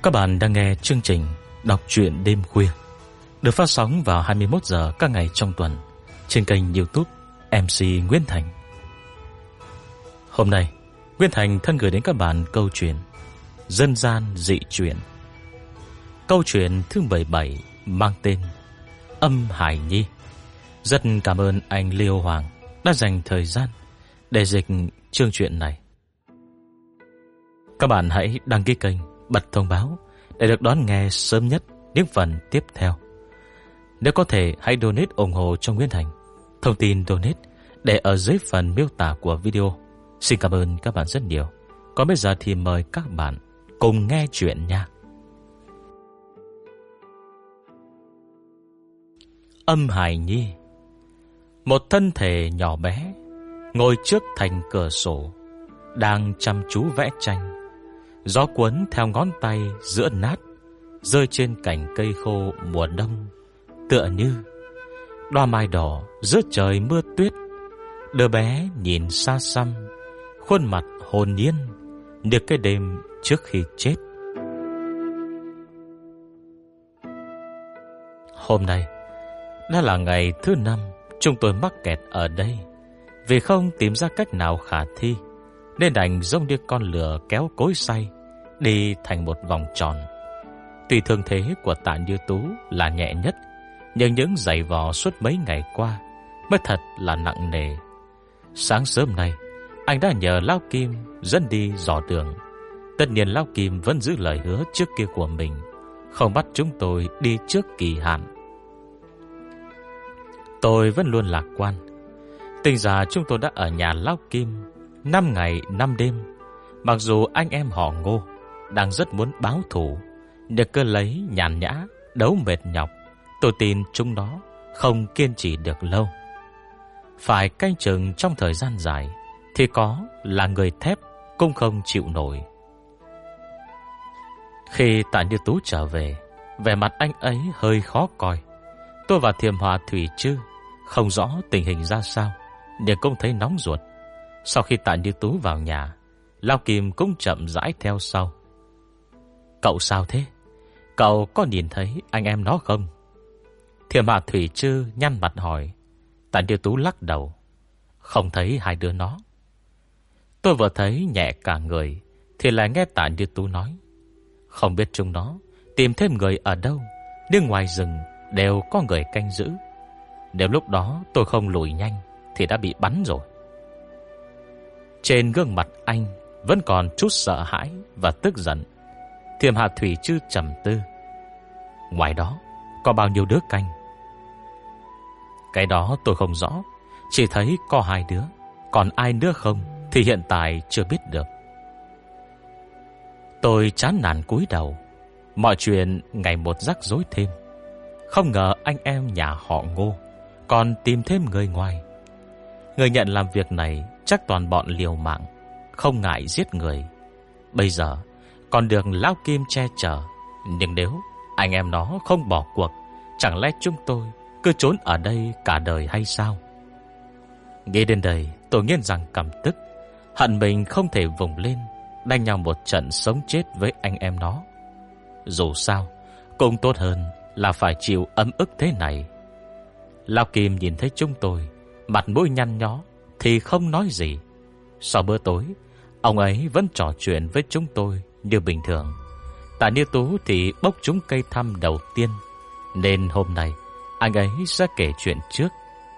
Các bạn đang nghe chương trình Đọc truyện đêm khuya được phát sóng vào 21 giờ các ngày trong tuần trên kênh YouTube MC Nguyễn Thành. Hôm nay, Nguyễn Thành thân gửi đến các bạn câu chuyện Dân gian dị truyện. Câu chuyện thứ 17 mang tên Âm Hải Nhi. Rất cảm ơn anh Liêu Hoàng đã dành thời gian để dịch chương truyện này. Các bạn hãy đăng ký kênh, bật thông báo để được đón nghe sớm nhất những phần tiếp theo. Nếu có thể, hãy donate ủng hộ cho Nguyễn Thành. Thông tin donate để ở dưới phần miêu tả của video. Xin cảm ơn các bạn rất nhiều. Còn bây giờ thì mời các bạn cùng nghe chuyện nha. Âm Hải Nhi. Một thân thể nhỏ bé ngồi trước thành cửa sổ, đang chăm chú vẽ tranh. Gió cuốn theo ngón tay giữa nát, rơi trên cành cây khô mùa đông, tựa như đóa mai đỏ giữa trời mưa tuyết. Đứa bé nhìn xa xăm, khuôn mặt hồn nhiên như cái đêm trước khi chết. Hôm nay đã là ngày thứ 5 chúng tôi mắc kẹt ở đây. Vì không tìm ra cách nào khả thi, nên đành giống như con lừa kéo cối xay đi thành một vòng tròn. Tuy thương thế của Tạ Như Tú là nhẹ nhất, nhưng những giày vò suốt mấy ngày qua mới thật là nặng nề. Sáng sớm nay, anh đã nhờ Lão Kim dẫn đi dò đường. Tất nhiên Lão Kim vẫn giữ lời hứa trước kia của mình, không bắt chúng tôi đi trước kỳ hạn. Tôi vẫn luôn lạc quan. Tính ra chúng tôi đã ở nhà Lão Kim 5 ngày 5 đêm. Mặc dù anh em họ Ngô đang rất muốn báo thù, nhưng cứ lấy nhàn nhã đấu mệt nhọc, tôi tin chúng nó không kiên trì được lâu. Phải canh chừng trong thời gian dài thì có là người thép cũng không chịu nổi. Khi Tạ Như Tú trở về, vẻ mặt anh ấy hơi khó coi. Tôi và Thiềm Hòa Thủy Trư không rõ tình hình ra sao, nhưng cũng thấy nóng ruột. Sau khi Tạ Như Tú vào nhà, Lão Kim cũng chậm rãi theo sau. Cậu sao thế? Cậu có nhìn thấy anh em nó không? Thiềm Hòa Thủy Trư nhăn mặt hỏi. Tạ Như Tú lắc đầu. Không thấy hai đứa nó. Tôi vừa thấy nhẹ cả người thì lại nghe Tạ Như Tú nói. Không biết chúng nó tìm thêm người ở đâu, nhưng ngoài rừng đều có người canh giữ. Nếu lúc đó tôi không lùi nhanh thì đã bị bắn rồi. Trên gương mặt anh vẫn còn chút sợ hãi và tức giận. Thiềm Hà Thủy Trư trầm tư. Ngoài đó có bao nhiêu đứa canh? Cái đó tôi không rõ, chỉ thấy có 2 đứa. Còn ai nữa không thì hiện tại chưa biết được. Tôi chán nản cúi đầu. Mọi chuyện ngày một rắc rối thêm. Không ngờ anh em nhà họ Ngô còn tìm thêm người ngoài. Người nhận làm việc này chắc toàn bọn liều mạng, không ngại giết người. Bây giờ còn được Lão Kim che chở. Nhưng nếu anh em nó không bỏ cuộc, chẳng lẽ chúng tôi cứ trốn ở đây cả đời hay sao? Nghĩ đến đây tôi nghiến răng căm tức, hận mình không thể vùng lên đánh nhau một trận sống chết với anh em nó. Dù sao cũng tốt hơn là phải chịu ấm ức thế này. Lão Kim nhìn thấy chúng tôi, mặt mũi nhăn nhó thì không nói gì. Sau bữa tối, ông ấy vẫn trò chuyện với chúng tôi như bình thường. Tạ Như Tú thì bốc trúng cây thăm đầu tiên, nên hôm nay anh ấy sẽ kể chuyện trước.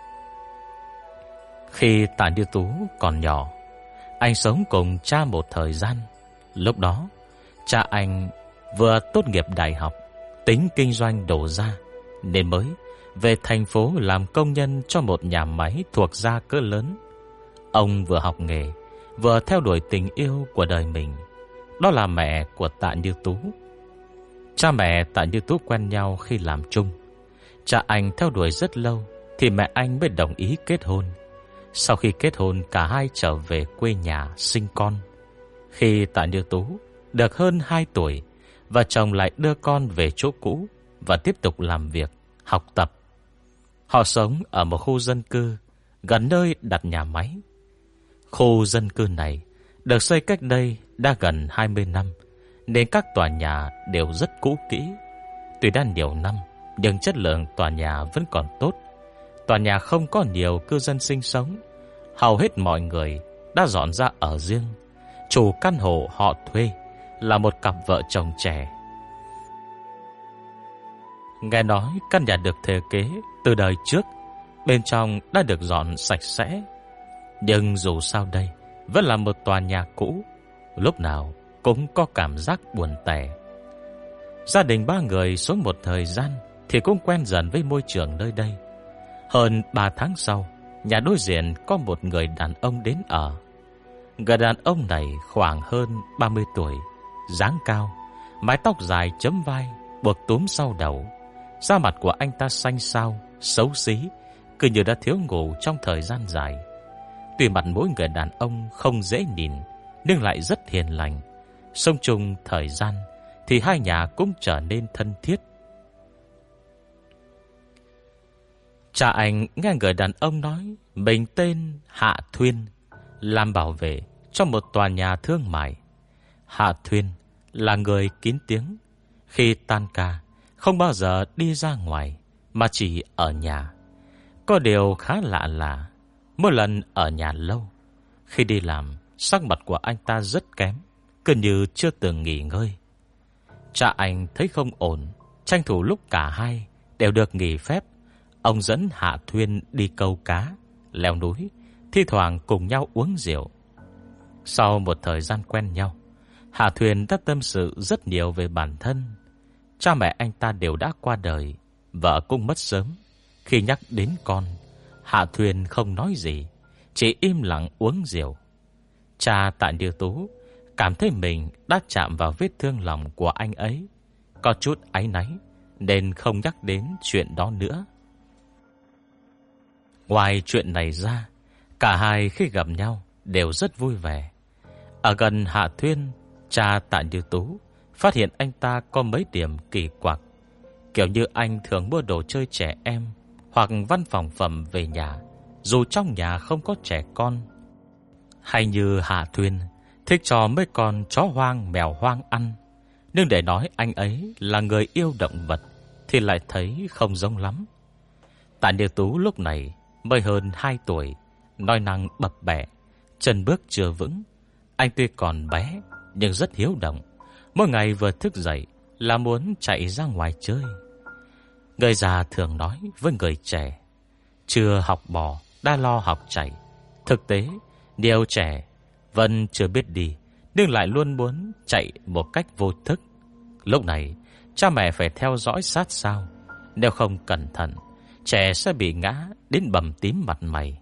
Khi Tạ Như Tú còn nhỏ, anh sống cùng cha một thời gian. Lúc đó cha anh vừa tốt nghiệp đại học, tính kinh doanh đổ ra, nên mới về thành phố làm công nhân cho một nhà máy thuộc gia cỡ lớn. Ông vừa học nghề, vừa theo đuổi tình yêu của đời mình. Đó là mẹ của Tạ Như Tú. Cha mẹ Tạ Như Tú quen nhau khi làm chung. Cha anh theo đuổi rất lâu thì mẹ anh mới đồng ý kết hôn. Sau khi kết hôn, cả hai trở về quê nhà sinh con. Khi Tạ Như Tú được hơn 2 tuổi, và chồng lại đưa con về chỗ cũ và tiếp tục làm việc, học tập. Họ sống ở một khu dân cư gần nơi đặt nhà máy. Khu dân cư này được xây cách đây đã gần 20 năm, nên các tòa nhà đều rất cũ kỹ. Tuy đã nhiều năm, nhưng chất lượng tòa nhà vẫn còn tốt. Tòa nhà không có nhiều cư dân sinh sống. Hầu hết mọi người đã dọn ra ở riêng. Chủ căn hộ họ thuê là một cặp vợ chồng trẻ. Nghe nói căn nhà được thiết kế từ đời trước, bên trong đã được dọn sạch sẽ. Nhưng dù sao đây vẫn là một tòa nhà cũ, lúc nào cũng có cảm giác buồn tẻ. Gia đình 3 người sống một thời gian thì cũng quen dần với môi trường nơi đây. Hơn 3 tháng sau, nhà đối diện có một người đàn ông đến ở. Người đàn ông này khoảng hơn 30 tuổi, dáng cao, mái tóc dài chấm vai, buộc túm sau đầu. Da mặt của anh ta xanh xao, xấu xí, cứ như đã thiếu ngủ trong thời gian dài. Tuy mặt mỗi người đàn ông không dễ nhìn, nhưng lại rất hiền lành. Sống chung thời gian thì hai nhà cũng trở nên thân thiết. Cha anh nghe người đàn ông nói mình tên Hạ Thuyên, làm bảo vệ cho một tòa nhà thương mại. Hạ Thuyên là người kín tiếng, khi tan ca không bao giờ đi ra ngoài mà chỉ ở nhà. Có điều khá lạ là mỗi lần ở nhà lâu, khi đi làm, sắc mặt của anh ta rất kém, cứ như chưa từng nghỉ ngơi. Cha anh thấy không ổn, tranh thủ lúc cả hai đều được nghỉ phép, ông dẫn Hạ Thuyên đi câu cá, leo núi, thi thoảng cùng nhau uống rượu. Sau một thời gian quen nhau, Hạ Thuyên đã tâm sự rất nhiều về bản thân. Cha mẹ anh ta đều đã qua đời, vợ cũng mất sớm. Khi nhắc đến con, Hạ Thuyên không nói gì, chỉ im lặng uống rượu. Cha Tạ Như Tú cảm thấy mình đã chạm vào vết thương lòng của anh ấy, có chút áy náy, nên không nhắc đến chuyện đó nữa. Ngoài chuyện này ra, cả hai khi gặp nhau đều rất vui vẻ. Ở gần Hạ Thuyên, cha Tạ Như Tú phát hiện anh ta có mấy điểm kỳ quặc. Kiểu như anh thường mua đồ chơi trẻ em hoặc văn phòng phẩm về nhà, dù trong nhà không có trẻ con. Hay như Hạ Thuyên thích cho mấy con chó hoang, mèo hoang ăn. Nhưng để nói anh ấy là người yêu động vật thì lại thấy không giống lắm. Tạ Như Tú lúc này mới hơn 2 tuổi, nói năng bập bẹ, chân bước chưa vững. Anh tuy còn bé nhưng rất hiếu động, mỗi ngày vừa thức dậy là muốn chạy ra ngoài chơi. Người già thường nói với người trẻ, chưa học bò đã lo học chạy. Thực tế, nhiều trẻ vẫn chưa biết đi, nhưng lại luôn muốn chạy một cách vô thức. Lúc này, cha mẹ phải theo dõi sát sao, nếu không cẩn thận, trẻ sẽ bị ngã đến bầm tím mặt mày.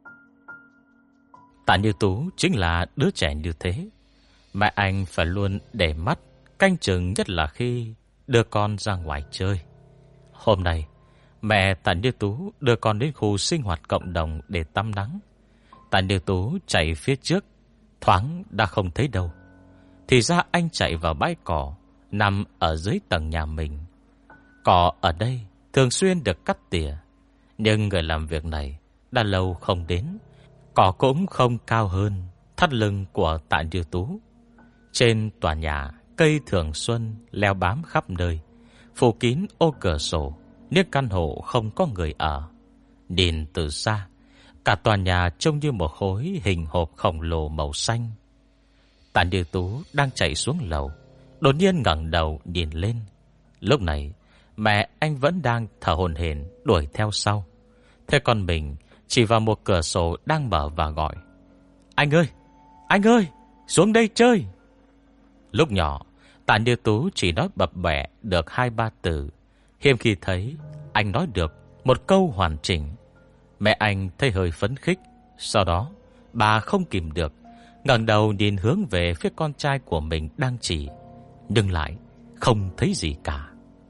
Tạ Như Tú chính là đứa trẻ như thế. Mẹ anh phải luôn để mắt, canh chừng, nhất là khi đưa con ra ngoài chơi. Hôm nay, mẹ Tạ Như Tú đưa con đến khu sinh hoạt cộng đồng để tắm nắng. Tạ Như Tú chạy phía trước, thoáng đã không thấy đâu. Thì ra anh chạy vào bãi cỏ nằm ở dưới tầng nhà mình. Cỏ ở đây thường xuyên được cắt tỉa, nhưng người làm việc này đã lâu không đến. Cỏ cũng không cao hơn thắt lưng của Tạ Như Tú. Trên tòa nhà, cây thường xuân leo bám khắp nơi, phủ kín ô cửa sổ, những căn hộ không có người ở. Nhìn từ xa, cả tòa nhà trông như một khối hình hộp khổng lồ màu xanh. Tạ Như Tú đang chạy xuống lầu, đột nhiên ngẩng đầu nhìn lên. Lúc này, mẹ anh vẫn đang thở hổn hển đuổi theo sau. Thế con mình chỉ vào một cửa sổ đang mở và gọi: Anh ơi, xuống đây chơi. Lúc nhỏ, Tạ Như Tú chỉ nói bập bẹ được 2-3 từ, hiếm khi thấy anh nói được một câu hoàn chỉnh. Mẹ anh thấy hơi phấn khích. Sau đó, bà không kìm được, ngẩng đầu nhìn hướng về phía con trai của mình đang chỉ, nhưng lại không thấy gì cả.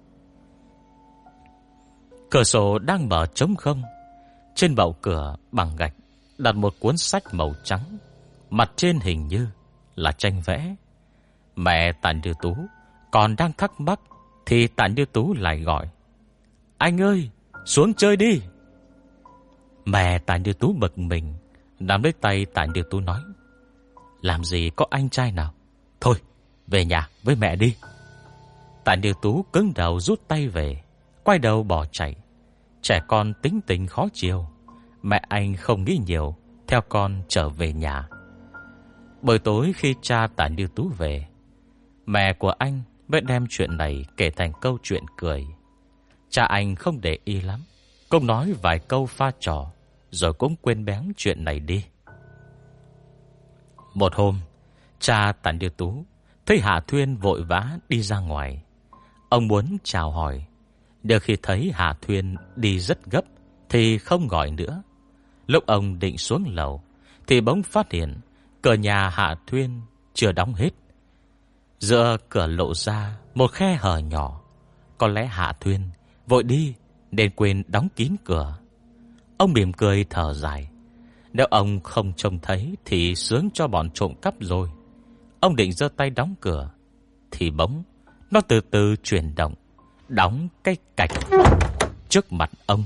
Cửa sổ đang mở trống không. Trên bậu cửa bằng gạch đặt một cuốn sách màu trắng, mặt trên hình như là tranh vẽ. Mẹ Tạ Như Tú còn đang thắc mắc thì Tạ Như Tú lại gọi: Anh ơi, xuống chơi đi. Mẹ Tạ Như Tú bực mình, nắm lấy tay Tạ Như Tú nói: Làm gì có anh trai nào. Thôi, về nhà với mẹ đi. Tạ Như Tú cứng đầu rút tay về, quay đầu bỏ chạy. Trẻ con tính tình khó chiều, mẹ anh không nghĩ nhiều, theo con trở về nhà. Buổi tối khi cha Tạ Như Tú về, mẹ của anh mới đem chuyện này kể thành câu chuyện cười. Cha anh không để ý lắm, cũng nói vài câu pha trò, rồi cũng quên bén chuyện này đi. Một hôm, cha Tạ Như Tú thấy Hạ Thuyên vội vã đi ra ngoài. Ông muốn chào hỏi, nhưng khi thấy Hạ Thuyên đi rất gấp thì không gọi nữa. Lúc ông định xuống lầu thì bỗng phát hiện cửa nhà Hạ Thuyên chưa đóng hết. Giữa cửa lộ ra một khe hở nhỏ. Có lẽ Hạ Thuyên vội đi nên quên đóng kín cửa. Ông mỉm cười thở dài. Nếu ông không trông thấy thì sướng cho bọn trộm cắp rồi. Ông định giơ tay đóng cửa thì bỗng nó từ từ chuyển động, đóng cái cạch trước mặt ông.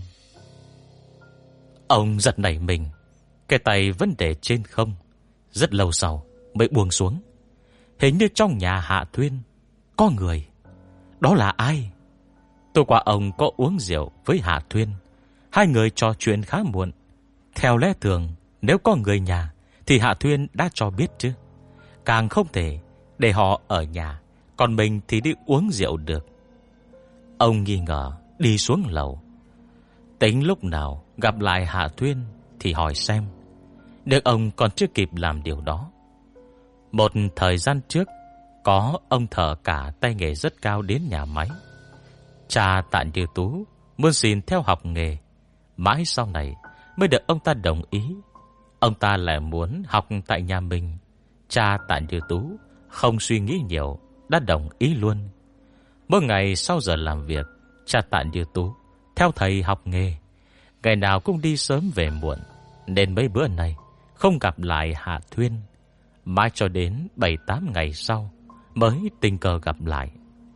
Ông giật nảy mình, cái tay vẫn để trên không. Rất lâu sau mới buông xuống. Hình như trong nhà Hạ Thuyên có người. Đó là ai? Tối qua ông có uống rượu với Hạ Thuyên. Hai người trò chuyện khá muộn. Theo lẽ thường, nếu có người nhà thì Hạ Thuyên đã cho biết chứ. Càng không thể để họ ở nhà, còn mình thì đi uống rượu được. Ông nghi ngờ đi xuống lầu, tính lúc nào gặp lại Hạ Thuyên thì hỏi xem. Nhưng ông còn chưa kịp làm điều đó. Một thời gian trước, có ông thợ cả tay nghề rất cao đến nhà máy. Cha Tạ Như Tú muốn xin theo học nghề. Mãi sau này mới được ông ta đồng ý. Ông ta lại muốn học tại nhà mình. Cha Tạ Như Tú không suy nghĩ nhiều, đã đồng ý luôn. Mỗi ngày sau giờ làm việc, cha Tạ Như Tú theo thầy học nghề. Ngày nào cũng đi sớm về muộn, nên mấy bữa này không gặp lại Hạ Thuyên. Mãi cho đến 7-8 ngày sau mới tình cờ gặp lại.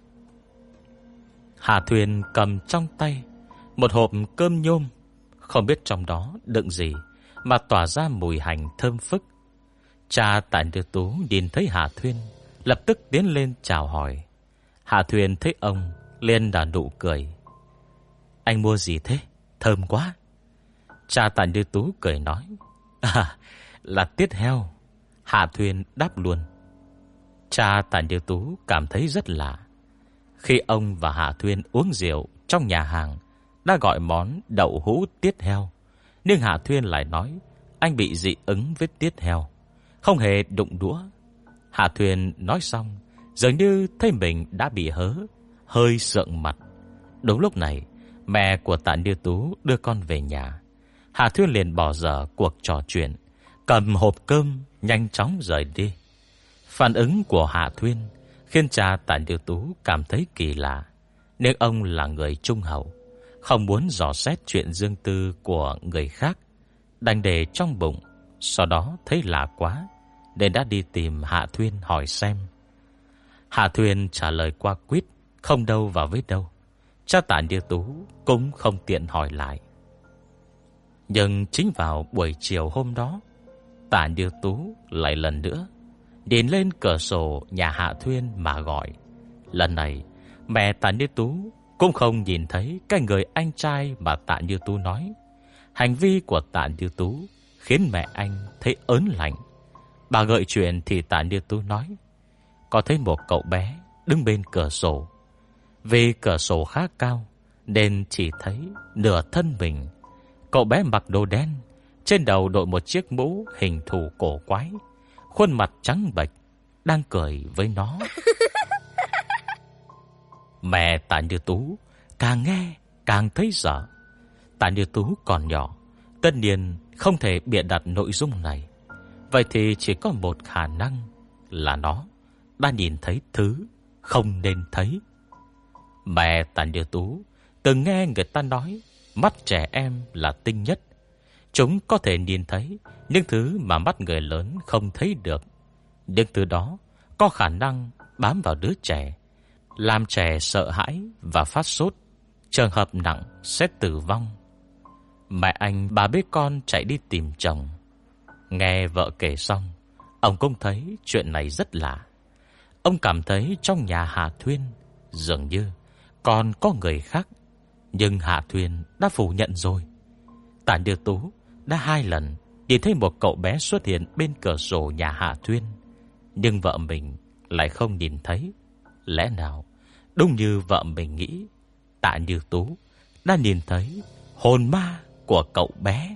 Hạ Thuyên cầm trong tay một hộp cơm nhôm, không biết trong đó đựng gì mà tỏa ra mùi hành thơm phức. Cha Tạ Như Tú nhìn thấy Hạ Thuyên, lập tức tiến lên chào hỏi. Hạ Thuyên thấy ông liền nở nụ cười. Anh mua gì thế? Thơm quá. Cha Tạ Như Tú cười nói. Là tiết heo. Hạ Thuyên đáp luôn. Cha Tạ Như Tú cảm thấy rất lạ. Khi ông và Hạ Thuyên uống rượu trong nhà hàng, đã gọi món đậu hũ tiết heo, nhưng Hạ Thuyên lại nói anh bị dị ứng với tiết heo, không hề đụng đũa. Hạ Thuyên nói xong, dường như thấy mình đã bị hớ, hơi sượng mặt. Đúng lúc này, mẹ của Tạ Như Tú đưa con về nhà. Hạ Thuyên liền bỏ dở cuộc trò chuyện, cầm hộp cơm nhanh chóng rời đi. Phản ứng của Hạ Thuyên khiến cha Tạ Như Tú cảm thấy kỳ lạ. Nhưng ông là người trung hậu, không muốn dò xét chuyện riêng tư của người khác, đành để trong bụng. Sau đó thấy lạ quá nên đã đi tìm Hạ Thuyên hỏi xem. Hạ Thuyên trả lời qua quýt, không đâu vào với đâu. Cha Tạ Như Tú cũng không tiện hỏi lại. Nhưng chính vào buổi chiều hôm đó, Tạ Như Tú lại lần nữa nhìn lên cửa sổ nhà Hạ Thuyên mà gọi. Lần này mẹ Tạ Như Tú cũng không nhìn thấy cái người anh trai mà Tạ Như Tú nói. Hành vi của Tạ Như Tú khiến mẹ anh thấy ớn lạnh. Bà gợi chuyện thì Tạ Như Tú nói có thấy một cậu bé đứng bên cửa sổ. Vì cửa sổ khá cao nên chỉ thấy nửa thân mình. Cậu bé mặc đồ đen, trên đầu đội một chiếc mũ hình thù cổ quái, khuôn mặt trắng bệch, đang cười với nó. Mẹ Tạ Như Tú càng nghe càng thấy sợ. Tạ Như Tú còn nhỏ, tất nhiên không thể bịa đặt nội dung này. Vậy thì chỉ có một khả năng là nó đã nhìn thấy thứ không nên thấy. Mẹ Tạ Như Tú từng nghe người ta nói mắt trẻ em là tinh nhất. Chúng có thể nhìn thấy những thứ mà mắt người lớn không thấy được. Những thứ đó có khả năng bám vào đứa trẻ, làm trẻ sợ hãi và phát sốt. Trường hợp nặng sẽ tử vong. Mẹ anh bà bế con chạy đi tìm chồng. Nghe vợ kể xong, ông cũng thấy chuyện này rất lạ. ông cảm thấy trong nhà Hạ Thuyên dường như còn có người khác. Nhưng Hạ Thuyên đã phủ nhận rồi. Tạ Như Tú đã 2 lần nhìn thấy một cậu bé xuất hiện bên cửa sổ nhà Hạ Thuyên, nhưng vợ mình lại không nhìn thấy. Lẽ nào đúng như vợ mình nghĩ, Tạ Như Tú đã nhìn thấy hồn ma của cậu bé.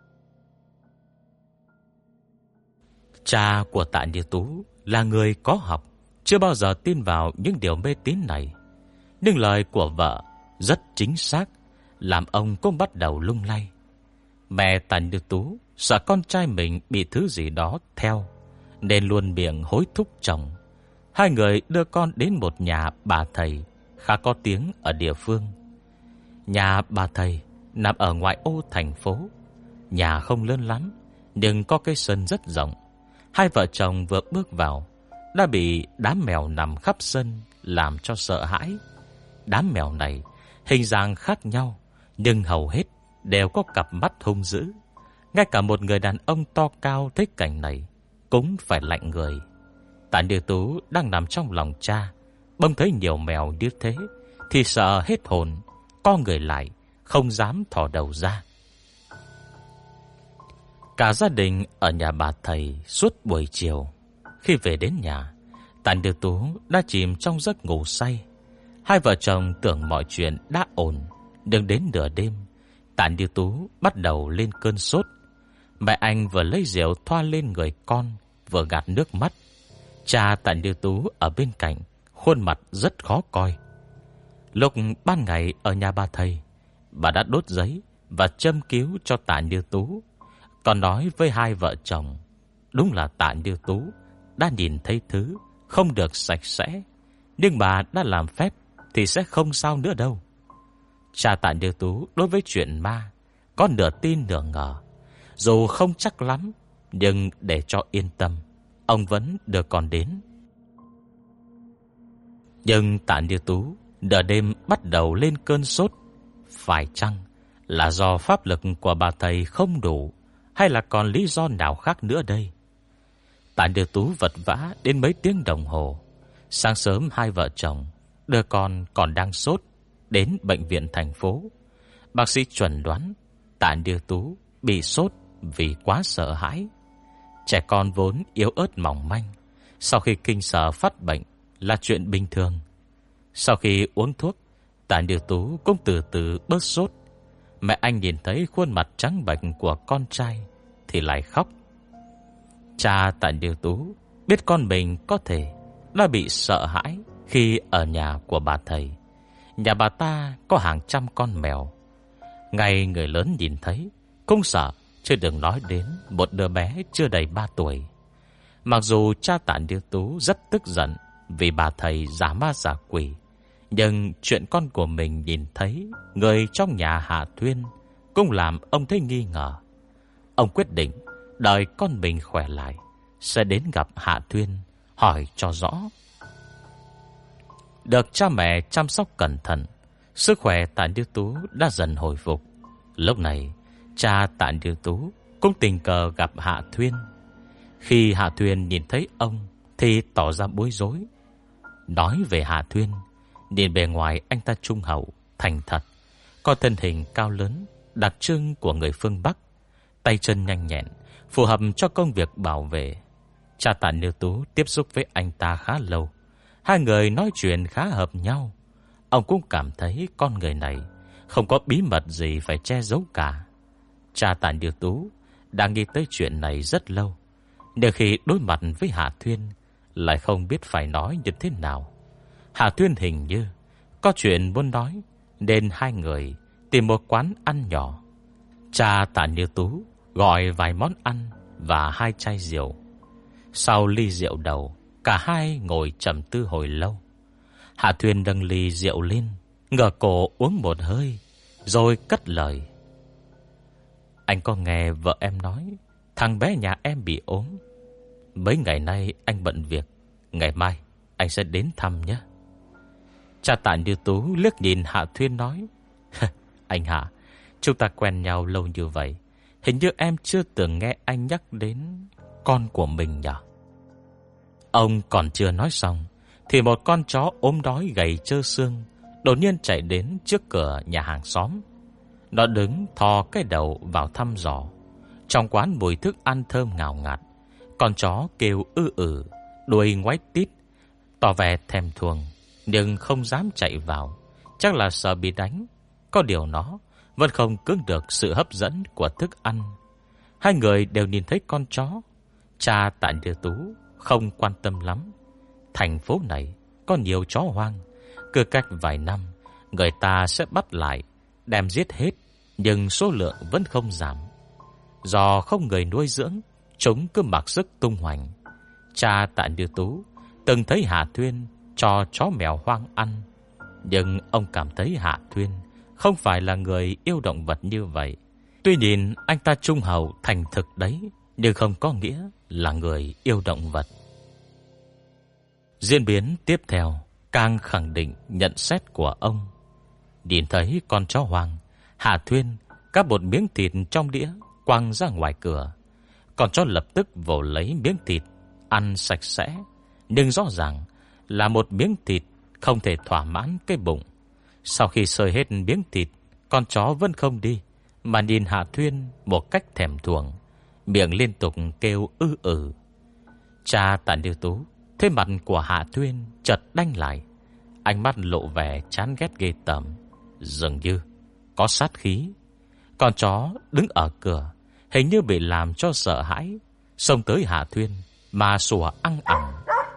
Cha của Tạ Như Tú là người có học, chưa bao giờ tin vào những điều mê tín này. Nhưng lời của vợ rất chính xác, làm ông cũng bắt đầu lung lay. Mẹ Tạ Như Tú sợ con trai mình bị thứ gì đó theo, nên luôn miệng hối thúc chồng. 2 người đưa con đến một nhà bà thầy khá có tiếng ở địa phương. Nhà bà thầy nằm ở ngoại ô thành phố. Nhà không lớn lắm, nhưng có cái sân rất rộng. 2 vợ chồng vừa bước vào đã bị đám mèo nằm khắp sân làm cho sợ hãi. Đám mèo này hình dạng khác nhau, nhưng hầu hết đều có cặp mắt hung dữ. Ngay cả một người đàn ông to cao thấy cảnh này cũng phải lạnh người. Tạ Như Tú đang nằm trong lòng cha, bỗng thấy nhiều mèo như thế thì sợ hết hồn, co người lại, không dám thò đầu ra. Cả gia đình ở nhà bà thầy suốt buổi chiều. Khi về đến nhà, Tạ Như Tú đã chìm trong giấc ngủ say. 2 vợ chồng tưởng mọi chuyện đã ổn, nhưng đến nửa đêm, Tạ Như Tú bắt đầu lên cơn sốt. Mẹ anh vừa lấy rượu thoa lên người con, vừa gạt nước mắt. Cha Tạ Như Tú ở bên cạnh, khuôn mặt rất khó coi. Lúc ban ngày ở nhà bà thầy, bà đã đốt giấy và châm cứu cho Tạ Như Tú. Còn nói với 2 vợ chồng, đúng là Tạ Như Tú đã nhìn thấy thứ không được sạch sẽ, nhưng bà đã làm phép thì sẽ không sao nữa đâu. Cha Tạ Như Tú đối với chuyện ma có nửa tin nửa ngờ. Dù không chắc lắm, nhưng để cho yên tâm, ông vẫn đưa con đến. Nhưng Tạ Như Tú nửa đêm bắt đầu lên cơn sốt. Phải chăng là do pháp lực của bà thầy không đủ, hay là còn lý do nào khác nữa đây? Tạ Như Tú vật vã đến mấy tiếng đồng hồ. Sáng sớm 2 vợ chồng đưa con còn đang sốt đến bệnh viện thành phố. Bác sĩ chuẩn đoán Tạ Như Tú bị sốt vì quá sợ hãi. Trẻ con vốn yếu ớt mỏng manh, sau khi kinh sợ phát bệnh là chuyện bình thường. Sau khi uống thuốc, Tạ Như Tú cũng từ từ bớt sốt. Mẹ anh nhìn thấy khuôn mặt trắng bệch của con trai thì lại khóc. Cha Tạ Như Tú biết con mình có thể đã bị sợ hãi khi ở nhà của bà thầy. Nhà bà ta có hàng trăm con mèo. Ngay người lớn nhìn thấy cũng sợ, chứ đừng nói đến một đứa bé chưa đầy 3 tuổi. Mặc dù cha Tạ Như Tú rất tức giận vì bà thầy giả ma giả quỷ, nhưng chuyện con của mình nhìn thấy người trong nhà Hạ Thuyên cũng làm ông thấy nghi ngờ. Ông quyết định đợi con mình khỏe lại sẽ đến gặp Hạ Thuyên hỏi cho rõ. Được cha mẹ chăm sóc cẩn thận, sức khỏe Tạ Như Tú đã dần hồi phục. Lúc này cha Tạ Như Tú cũng tình cờ gặp Hạ Thuyên. Khi Hạ Thuyên nhìn thấy ông thì tỏ ra bối rối. Nói về Hạ Thuyên, nhìn bề ngoài anh ta trung hậu, thành thật, có thân hình cao lớn, đặc trưng của người phương Bắc, tay chân nhanh nhẹn, phù hợp cho công việc bảo vệ. Cha Tạ Như Tú tiếp xúc với anh ta khá lâu. 2 người nói chuyện khá hợp nhau. Ông cũng cảm thấy con người này không có bí mật gì phải che giấu cả. Cha Tạ Như Tú đã nghĩ tới chuyện này rất lâu, nhưng khi đối mặt với Hạ Thuyên lại không biết phải nói như thế nào. Hạ Thuyên hình như có chuyện muốn nói, nên 2 người tìm một quán ăn nhỏ. Cha Tạ Như Tú gọi vài món ăn và 2 chai rượu. Sau ly rượu đầu, cả 2 ngồi trầm tư hồi lâu. Hạ Thuyên nâng ly rượu lên, ngửa cổ uống một hơi, rồi cất lời. Anh có nghe vợ em nói thằng bé nhà em bị ốm. Mấy ngày nay anh bận việc, ngày mai anh sẽ đến thăm nhé. Cha Tạ Như Tú liếc nhìn Hạ Thuyên nói, anh Hạ, chúng ta quen nhau lâu như vậy, hình như em chưa từng nghe anh nhắc đến con của mình nhỉ? Ông còn chưa nói xong thì một con chó ốm đói gầy trơ xương đột nhiên chạy đến trước cửa nhà hàng xóm. Nó đứng thò cái đầu vào thăm dò. Trong quán mùi thức ăn thơm ngào ngạt. Con chó kêu đuôi ngoáy tít, tỏ vẻ thèm thuồng, nhưng không dám chạy vào, chắc là sợ bị đánh. Có điều nó vẫn không cưỡng được sự hấp dẫn của thức ăn. Hai người đều nhìn thấy con chó. Cha Tạ Như Tú không quan tâm lắm. Thành phố này có nhiều chó hoang, cứ cách vài năm người ta sẽ bắt lại, đem giết hết, nhưng số lượng vẫn không giảm. Do không người nuôi dưỡng, chúng cứ mặc sức tung hoành. Cha Tạ Như Tú từng thấy Hạ Thuyên cho chó mèo hoang ăn, nhưng ông cảm thấy Hạ Thuyên không phải là người yêu động vật như vậy. Tuy nhìn anh ta trung hậu thành thực đấy, nhưng không có nghĩa là người yêu động vật. Diễn biến tiếp theo càng khẳng định nhận xét của ông. Nhìn thấy con chó hoang, Hạ Thuyên cắp một miếng thịt trong đĩa quăng ra ngoài cửa. Con chó lập tức vồ lấy miếng thịt, ăn sạch sẽ. Nhưng rõ ràng là một miếng thịt không thể thỏa mãn cái bụng. Sau khi xơi hết miếng thịt, con chó vẫn không đi, mà nhìn Hạ Thuyên một cách thèm thuồng, miệng liên tục kêu Cha Tạ Như Tú thấy mặt của Hạ Thuyên chợt đanh lại, ánh mắt lộ vẻ chán ghét ghê tởm, dường như có sát khí. Con chó đứng ở cửa, hình như bị làm cho sợ hãi, xông tới Hạ Thuyên mà sủa ăng ẳng.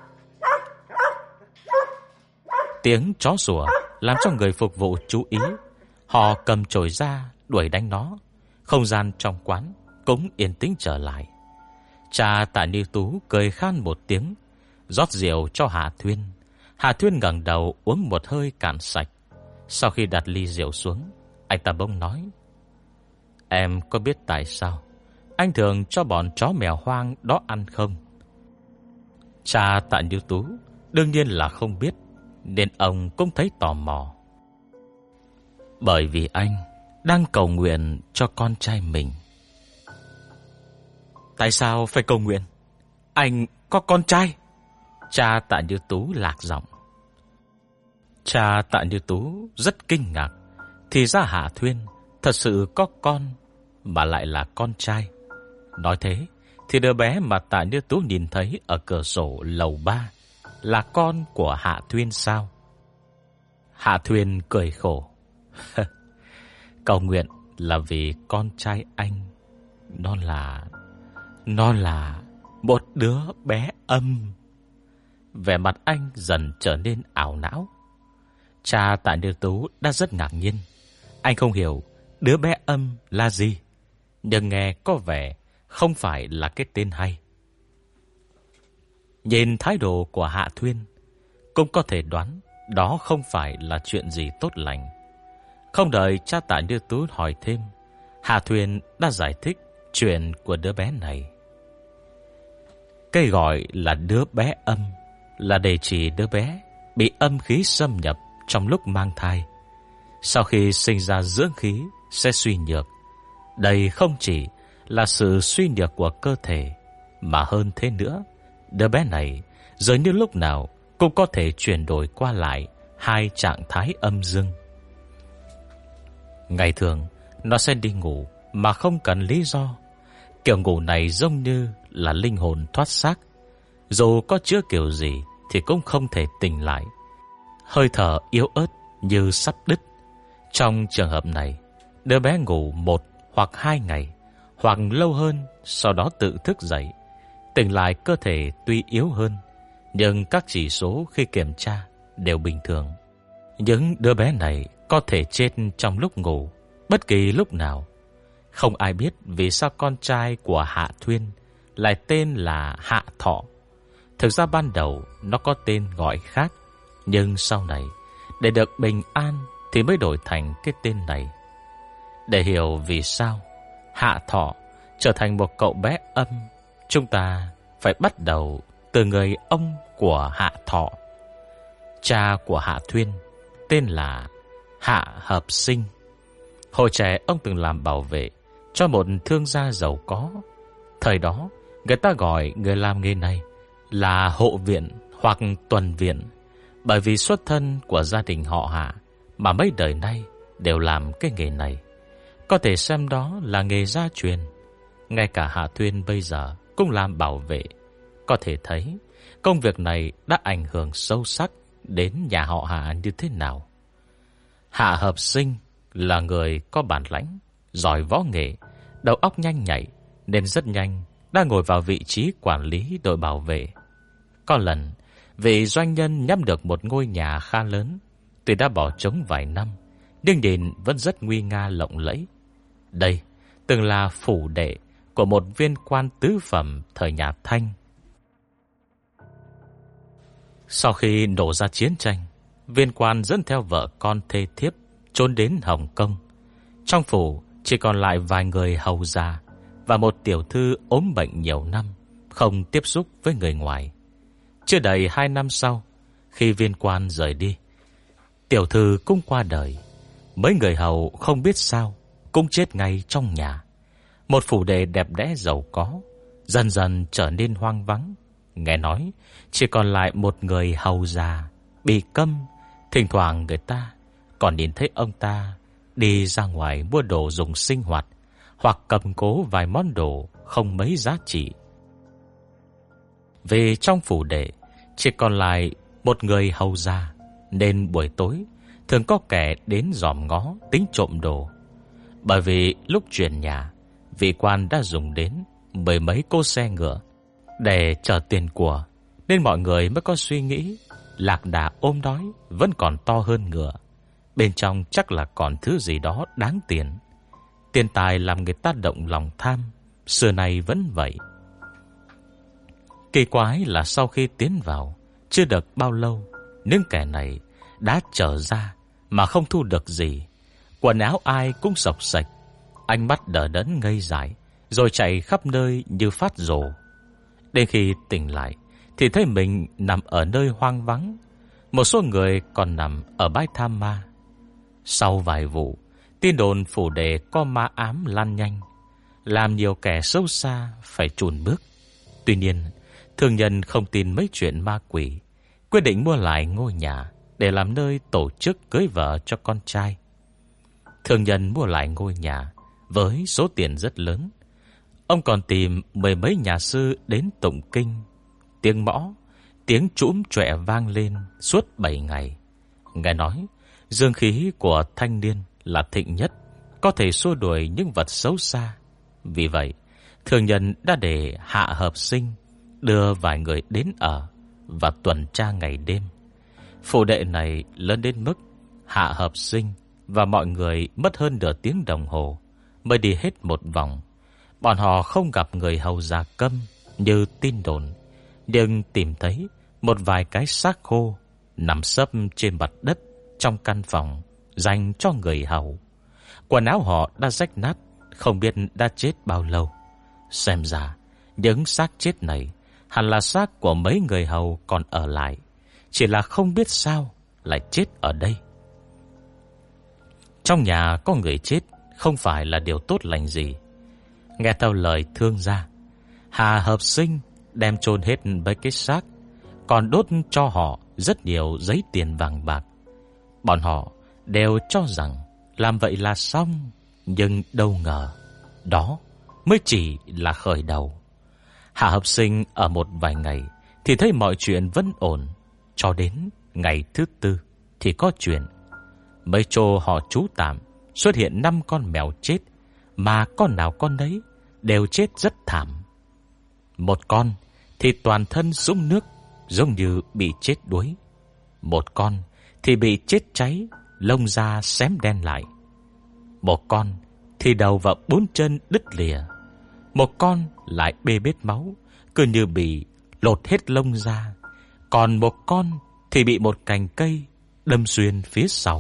Tiếng chó sủa làm cho người phục vụ chú ý. Họ cầm chổi ra đuổi đánh nó. Không gian trong quán cũng yên tĩnh trở lại. Cha Tạ Như Tú cười khan một tiếng, rót rượu cho Hạ Thuyên. Hạ Thuyên ngẩng đầu uống một hơi cạn sạch. Sau khi đặt ly rượu xuống, anh ta bỗng nói: Em có biết tại sao anh thường cho bọn chó mèo hoang đó ăn không? Cha Tạ Như Tú đương nhiên là không biết, nên ông cũng thấy tò mò. Bởi vì anh đang cầu nguyện cho con trai mình. Tại sao phải cầu nguyện? Anh có con trai? Cha Tạ Như Tú lạc giọng. Cha Tạ Như Tú rất kinh ngạc. Thì ra Hạ Thuyên thật sự có con, mà lại là con trai. Nói thế thì đứa bé mà Tạ Như Tú nhìn thấy ở cửa sổ lầu 3 là con của Hạ Thuyên sao? Hạ Thuyên cười khổ. Cầu nguyện là vì con trai anh, nó là một đứa bé âm. Vẻ mặt anh dần trở nên ảo não. Cha Tạ Như Tú đã rất ngạc nhiên. Anh không hiểu đứa bé âm là gì, nhưng nghe có vẻ không phải là cái tên hay. Nhìn thái độ của Hạ Thuyên, cũng có thể đoán đó không phải là chuyện gì tốt lành. Không đợi cha Tạ Như Tú hỏi thêm, Hạ Thuyên đã giải thích chuyện của đứa bé này. Cái gọi là đứa bé âm là để chỉ đứa bé bị âm khí xâm nhập trong lúc mang thai. Sau khi sinh ra dưỡng khí sẽ suy nhược. Đây không chỉ là sự suy nhược của cơ thể, mà hơn thế nữa, đứa bé này dường như lúc nào cũng có thể chuyển đổi qua lại hai trạng thái âm dương. Ngày thường nó sẽ đi ngủ mà không cần lý do. Kiểu ngủ này giống như là linh hồn thoát xác, dù có chữa kiểu gì thì cũng không thể tỉnh lại. Hơi thở yếu ớt như sắp đứt. Trong trường hợp này, đứa bé ngủ 1 hoặc 2 ngày, hoặc lâu hơn, sau đó tự thức dậy. Tỉnh lại cơ thể tuy yếu hơn, nhưng các chỉ số khi kiểm tra đều bình thường. Những đứa bé này có thể chết trong lúc ngủ, bất kỳ lúc nào. Không ai biết vì sao con trai của Hạ Thuyên lại tên là Hạ Thọ. Thực ra ban đầu nó có tên gọi khác, nhưng sau này để được bình an thì mới đổi thành cái tên này. Để hiểu vì sao Hạ Thọ trở thành một cậu bé âm, chúng ta phải bắt đầu từ người ông của Hạ Thọ. Cha của Hạ Thuyên tên là Hạ Hợp Sinh. Hồi trẻ ông từng làm bảo vệ cho một thương gia giàu có. Thời đó người ta gọi người làm nghề này là hộ viện hoặc tuần viện. Bởi vì xuất thân của gia đình họ Hạ mà mấy đời nay đều làm cái nghề này, có thể xem đó là nghề gia truyền. Ngay cả Hạ Thuyên bây giờ cũng làm bảo vệ. Có thể thấy công việc này đã ảnh hưởng sâu sắc đến nhà họ Hạ như thế nào. Hạ Hợp Sinh là người có bản lãnh, giỏi võ nghệ, đầu óc nhanh nhạy, nên rất nhanh đã ngồi vào vị trí quản lý đội bảo vệ. Có lần, vị doanh nhân nhắm được một ngôi nhà khá lớn. Tuy đã bỏ trống vài năm, nhưng nhìn vẫn rất nguy nga lộng lẫy. Đây từng là phủ đệ của một viên quan tứ phẩm thời nhà Thanh. Sau khi nổ ra chiến tranh, viên quan dẫn theo vợ con thê thiếp trốn đến Hồng Kông. Trong phủ chỉ còn lại vài người hầu già và một tiểu thư ốm bệnh nhiều năm, không tiếp xúc với người ngoài. Chưa đầy 2 năm sau, khi viên quan rời đi, tiểu thư cũng qua đời. Mấy người hầu không biết sao cũng chết ngay trong nhà. Một phủ đệ đẹp đẽ giàu có dần dần trở nên hoang vắng. Nghe nói chỉ còn lại một người hầu già bị câm. Thỉnh thoảng người ta còn nhìn thấy ông ta đi ra ngoài mua đồ dùng sinh hoạt, hoặc cầm cố vài món đồ không mấy giá trị. Vì trong phủ đệ chỉ còn lại một người hầu già, nên buổi tối thường có kẻ đến dòm ngó tính trộm đồ. Bởi vì lúc chuyển nhà, vị quan đã dùng đến 10 mấy cỗ xe ngựa để chở tiền của, nên mọi người mới có suy nghĩ lạc đà ôm đói vẫn còn to hơn ngựa. Bên trong chắc là còn thứ gì đó đáng tiền. Tiền tài làm người ta động lòng tham, xưa nay vẫn vậy. Kỳ quái là sau khi tiến vào chưa được bao lâu, những kẻ này đã trở ra mà không thu được gì. Quần áo ai cũng xộc xệch, ánh mắt đờ đẫn ngây dại, rồi chạy khắp nơi như phát rồ. Đến khi tỉnh lại thì thấy mình nằm ở nơi hoang vắng. Một số người còn nằm ở bãi tha ma. Sau vài vụ, tin đồn phủ đệ có ma ám lan nhanh, làm nhiều kẻ xấu xa phải chùn bước. Tuy nhiên, thương nhân không tin mấy chuyện ma quỷ, quyết định mua lại ngôi nhà để làm nơi tổ chức cưới vợ cho con trai. Thương nhân mua lại ngôi nhà với số tiền rất lớn. Ông còn tìm 10 mấy nhà sư đến tụng kinh. Tiếng mõ, tiếng trũm chọe vang lên suốt 7 ngày. Nghe nói dương khí của thanh niên là thịnh nhất, có thể xua đuổi những vật xấu xa. Vì vậy, thương nhân đã để Hạ Hợp Sinh đưa vài người đến ở và tuần tra ngày đêm. Phủ đệ này lớn đến mức Hạ Hợp Sinh và mọi người mất hơn nửa tiếng đồng hồ mới đi hết một vòng. Bọn họ không gặp người hầu già câm như tin đồn, nhưng tìm thấy một vài cái xác khô nằm xấp trên mặt đất trong căn phòng dành cho người hầu. Quần áo họ đã rách nát, không biết đã chết bao lâu. Xem ra những xác chết này hẳn là xác của mấy người hầu còn ở lại, chỉ là không biết sao lại chết ở đây. Trong nhà có người chết không phải là điều tốt lành gì. Nghe theo lời thương gia, Hà Hợp Sinh đem chôn hết mấy cái xác, còn đốt cho họ rất nhiều giấy tiền vàng bạc. Bọn họ đều cho rằng làm vậy là xong, nhưng đâu ngờ đó mới chỉ là khởi đầu. Hạ Hợp Sinh ở một vài ngày thì thấy mọi chuyện vẫn ổn, cho đến ngày thứ 4 thì có chuyện. Mấy chỗ họ trú tạm xuất hiện 5 con mèo chết, mà con nào con đấy đều chết rất thảm. Một con thì toàn thân sũng nước, giống như bị chết đuối. Một con thì bị chết cháy, lông da xém đen lại. Một con thì đầu và 4 chân đứt lìa. Một con lại bê bết máu, cứ như bị lột hết lông ra. Còn một con thì bị một cành cây đâm xuyên phía sau.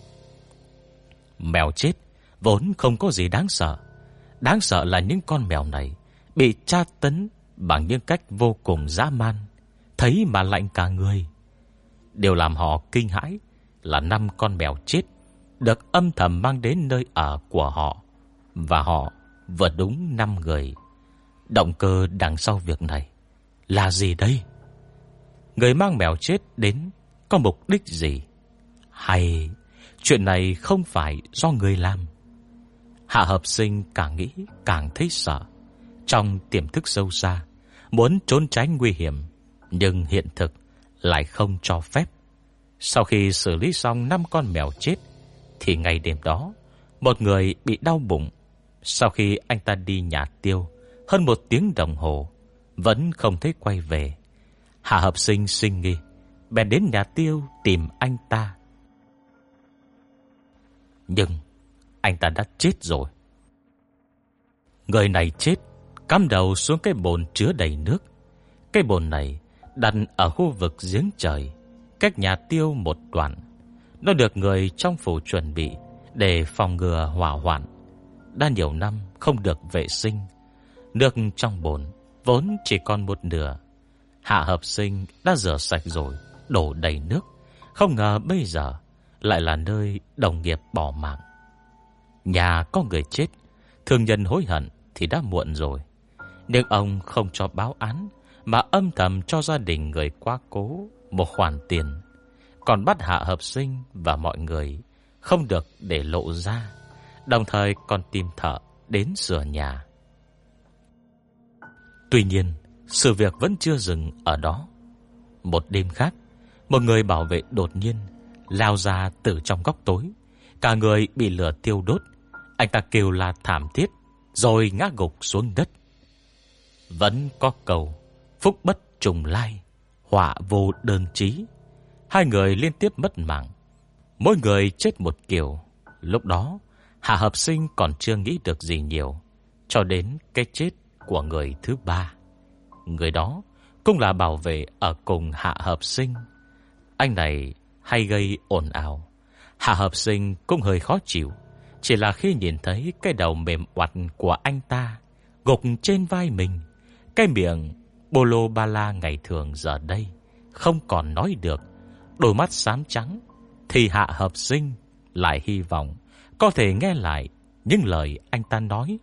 Mèo chết vốn không có gì đáng sợ. Đáng sợ là những con mèo này bị tra tấn bằng những cách vô cùng dã man, thấy mà lạnh cả người. Điều làm họ kinh hãi là 5 con mèo chết được âm thầm mang đến nơi ở của họ, và họ vừa đúng 5 người. Động cơ đằng sau việc này là gì đây? Người mang mèo chết đến có mục đích gì? Hay chuyện này không phải do người làm? Hạ Hợp Sinh càng nghĩ càng thấy sợ. Trong tiềm thức sâu xa, muốn trốn tránh nguy hiểm, nhưng hiện thực lại không cho phép. Sau khi xử lý xong 5 con mèo chết, thì ngày đêm đó, một người bị đau bụng. Sau khi anh ta đi nhà tiêu hơn 1 tiếng đồng hồ, vẫn không thấy quay về. Hạ Hợp Sinh sinh nghi, bèn đến nhà tiêu tìm anh ta. Nhưng anh ta đã chết rồi. Người này chết cắm đầu xuống cái bồn chứa đầy nước. Cái bồn này đặt ở khu vực giếng trời, cách nhà tiêu một đoạn. Nó được người trong phủ chuẩn bị để phòng ngừa hỏa hoạn. Đã nhiều năm không được vệ sinh, nước trong bồn vốn chỉ còn một nửa. Hạ Hợp Sinh đã rửa sạch rồi, đổ đầy nước. Không ngờ bây giờ lại là nơi đồng nghiệp bỏ mạng. Nhà có người chết, thương nhân hối hận thì đã muộn rồi. Nhưng ông không cho báo án, mà âm thầm cho gia đình người quá cố một khoản tiền, còn bắt Hạ Hợp Sinh và mọi người không được để lộ ra, đồng thời còn tìm thợ đến sửa nhà. Tuy nhiên, sự việc vẫn chưa dừng ở đó. Một đêm khác, một người bảo vệ đột nhiên lao ra từ trong góc tối. Cả người bị lửa thiêu đốt. Anh ta kêu la thảm thiết, rồi ngã gục xuống đất. Vẫn có câu phúc bất trùng lai, họa vô đơn chí. 2 người liên tiếp mất mạng, mỗi người chết một kiểu. Lúc đó Hạ Hợp Sinh còn chưa nghĩ được gì nhiều, cho đến cái chết của người thứ 3. Người đó cũng là bảo vệ ở cùng Hạ Hợp Sinh. Anh này hay gây ồn ào. Hạ Hợp Sinh cũng hơi khó chịu. Chỉ là khi nhìn thấy cái đầu mềm oặt của anh ta gục trên vai mình, cái miệng bô lô ba la ngày thường giờ đây không còn nói được, đôi mắt xám trắng, thì Hạ Hợp Sinh lại hy vọng có thể nghe lại những lời anh ta nói.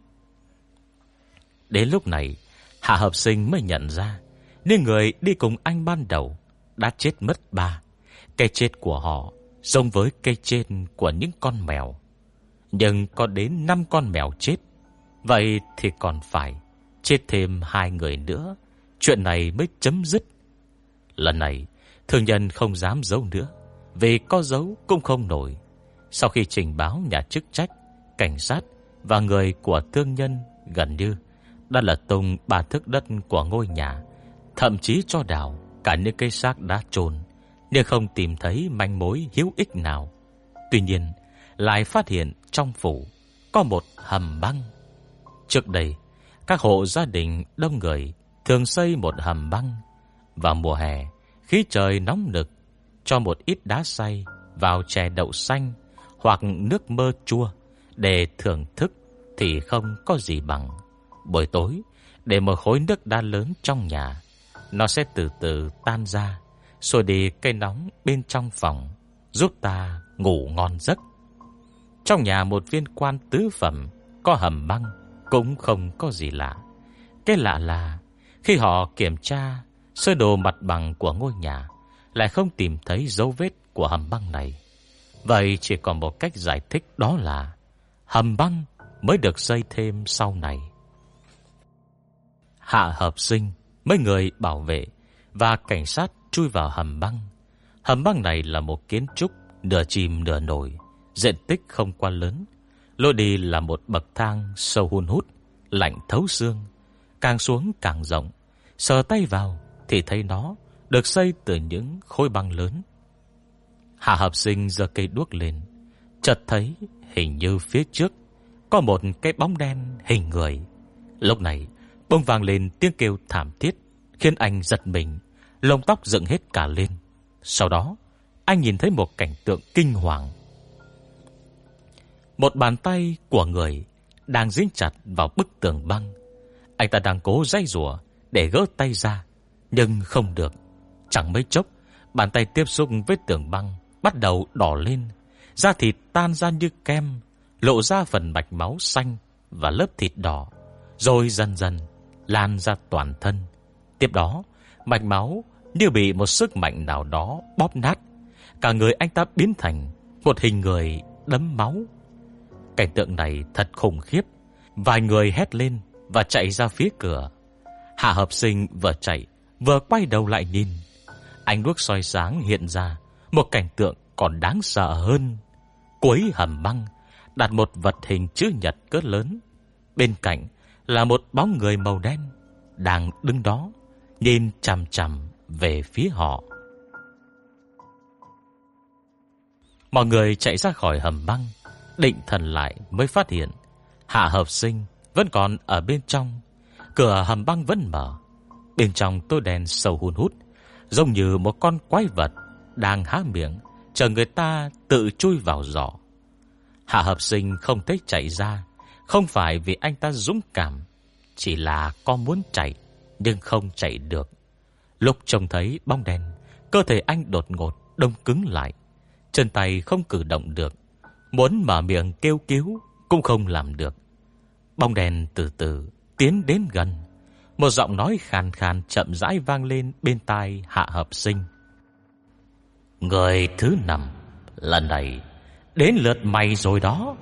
Đến lúc này, Hạ Hợp Sinh mới nhận ra, những người đi cùng anh ban đầu đã chết mất 3. Cái chết của họ giống với cái chết của những con mèo. Nhưng có đến 5 con mèo chết. Vậy thì còn phải chết thêm 2 người nữa, chuyện này mới chấm dứt. Lần này thương nhân không dám giấu nữa, vì có giấu cũng không nổi. Sau khi trình báo nhà chức trách, cảnh sát và người của thương nhân, gần như đã lật tung 3 thước đất của ngôi nhà, thậm chí cho đào cả những cây xác đã chôn, nhưng không tìm thấy manh mối hữu ích nào. Tuy nhiên, lại phát hiện trong phủ có một hầm băng. Trước đây, các hộ gia đình đông người thường xây một hầm băng. Vào mùa hè, khí trời nóng nực, cho một ít đá xay vào chè đậu xanh hoặc nước mơ chua để thưởng thức thì không có gì bằng. Buổi tối, để một khối nước đá lớn trong nhà, nó sẽ từ từ tan ra, xua đi cây nóng bên trong phòng, giúp ta ngủ ngon giấc. Trong nhà một viên quan tứ phẩm có hầm băng cũng không có gì lạ. Cái lạ là khi họ kiểm tra sơ đồ mặt bằng của ngôi nhà, lại không tìm thấy dấu vết của hầm băng này. Vậy chỉ còn một cách giải thích, đó là hầm băng mới được xây thêm sau này. Hạ Hợp Sinh, mấy người bảo vệ và cảnh sát chui vào hầm băng. Hầm băng này là một kiến trúc nửa chìm nửa nổi, diện tích không quá lớn. Lối đi là một bậc thang sâu hun hút, lạnh thấu xương, càng xuống càng rộng. Sờ tay vào thì thấy nó được xây từ những khối băng lớn. Hạ Hợp Sinh giơ cây đuốc lên, chợt thấy hình như phía trước có một cái bóng đen hình người. Lúc này bỗng vang lên tiếng kêu thảm thiết, khiến anh giật mình, lông tóc dựng hết cả lên. Sau đó anh nhìn thấy một cảnh tượng kinh hoàng. Một bàn tay của người đang dính chặt vào bức tường băng. Anh ta đang cố giãy giụa để gỡ tay ra, nhưng không được. Chẳng mấy chốc, bàn tay tiếp xúc với tường băng bắt đầu đỏ lên, da thịt tan ra như kem, lộ ra phần mạch máu xanh và lớp thịt đỏ, rồi dần dần lan ra toàn thân. Tiếp đó, mạch máu như bị một sức mạnh nào đó bóp nát, Cả người anh ta biến thành một hình người đẫm máu. Cảnh tượng này thật khủng khiếp. Vài người hét lên và chạy ra phía cửa. Hạ Hợp Sinh vừa chạy vừa quay đầu lại nhìn. Ánh đuốc soi sáng hiện ra một cảnh tượng còn đáng sợ hơn. Cuối hầm băng đặt một vật hình chữ nhật cỡ lớn. Bên cạnh là một bóng người màu đen đang đứng đó, nhìn chằm chằm về phía họ. Mọi người chạy ra khỏi hầm băng, định thần lại mới phát hiện Hạ Hợp Sinh vẫn còn ở bên trong. Cửa hầm băng vẫn mở. Bên trong tối đen sâu hun hút, giống như một con quái vật đang há miệng chờ người ta tự chui vào giỏ. Hạ Hợp Sinh không thấy chạy ra, không phải vì anh ta dũng cảm, chỉ là có muốn chạy nhưng không chạy được. Lúc trông thấy bóng đen, cơ thể anh đột ngột đông cứng lại, chân tay không cử động được, muốn mở miệng kêu cứu cũng không làm được. Bóng đen từ từ tiến đến gần. Một giọng nói khàn khàn chậm rãi vang lên bên tai Hạ Hợp Sinh. Người thứ 5, lần này đến lượt mày rồi đó.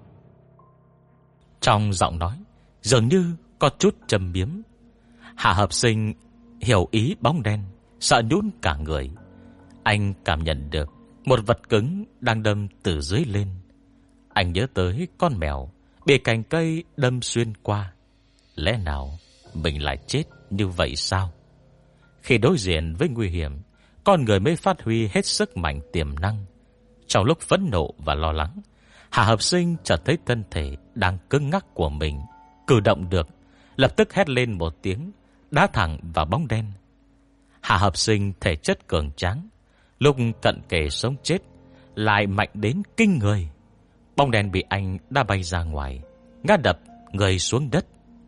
Trong giọng nói dường như có chút trầm biếm. Hạ Hợp Sinh hiểu ý bóng đen, sợ nhũn cả người. Anh cảm nhận được một vật cứng đang đâm từ dưới lên. Anh nhớ tới con mèo bị cành cây đâm xuyên qua. Lẽ nào mình lại chết như vậy sao? Khi đối diện với nguy hiểm, con người mới phát huy hết sức mạnh tiềm năng. Trong lúc phẫn nộ và lo lắng, Hạ Hợp Sinh chợt thấy thân thể đang cứng ngắc của mình cử động được, lập tức hét lên một tiếng, đá thẳng vào bóng đen. Hạ Hợp Sinh thể chất cường tráng, lúc cận kề sống chết lại mạnh đến kinh người. Bóng đen bị anh đá bay ra ngoài, ngã đập người xuống đất.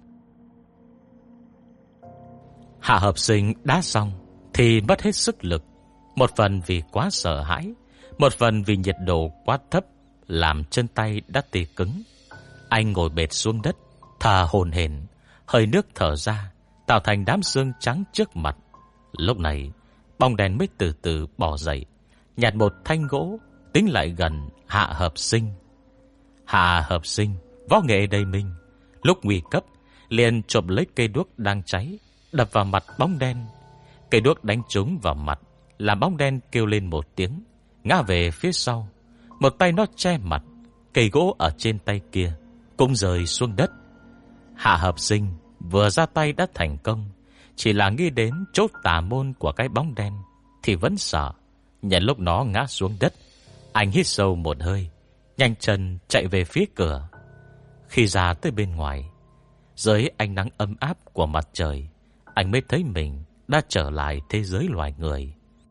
Hạ Hợp Sinh đá xong thì mất hết sức lực, một phần vì quá sợ hãi, một phần vì nhiệt độ quá thấp làm chân tay đã tê cứng. Anh ngồi bệt xuống đất, thở hổn hển, hơi nước thở ra tạo thành đám xương trắng trước mặt. Lúc này bóng đen mới từ từ bò dậy, nhặt một thanh gỗ tính lại gần Hạ Hợp Sinh. Hạ Hợp Sinh võ nghệ đầy mình, lúc nguy cấp liền chộp lấy cây đuốc đang cháy, đập vào mặt bóng đen. Cây đuốc đánh trúng vào mặt, làm bóng đen kêu lên một tiếng, ngã về phía sau. Một tay nó che mặt, cây gỗ ở trên tay kia cũng rơi xuống đất. Hạ Hợp Sinh vừa ra tay đã thành công, chỉ là nghĩ đến chốt tà môn của cái bóng đen thì vẫn sợ. Nhận lúc nó ngã xuống đất, anh hít sâu một hơi, nhanh chân chạy về phía cửa. Khi ra tới bên ngoài, dưới ánh nắng ấm áp của mặt trời, anh mới thấy mình đã trở lại thế giới loài người.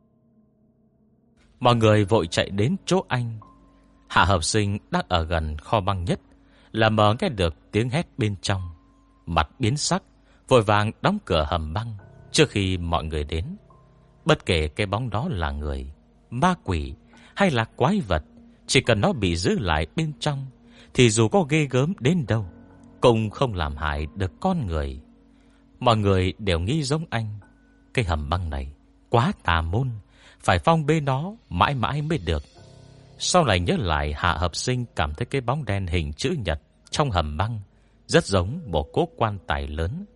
Mọi người vội chạy đến chỗ anh. Hạ Hợp Sinh đang ở gần kho băng nhất, là mờ nghe được tiếng hét bên trong. Mặt biến sắc, vội vàng đóng cửa hầm băng trước khi mọi người đến. Bất kể cái bóng đó là người, ma quỷ hay là quái vật, chỉ cần nó bị giữ lại bên trong thì dù có ghê gớm đến đâu cũng không làm hại được con người. Mọi người đều nghĩ giống anh, cái hầm băng này quá tà môn, phải phong bê nó mãi mãi mới được. Sau này nhớ lại, Hạ Hợp Sinh cảm thấy cái bóng đen hình chữ nhật trong hầm băng rất giống một cố quan tài lớn.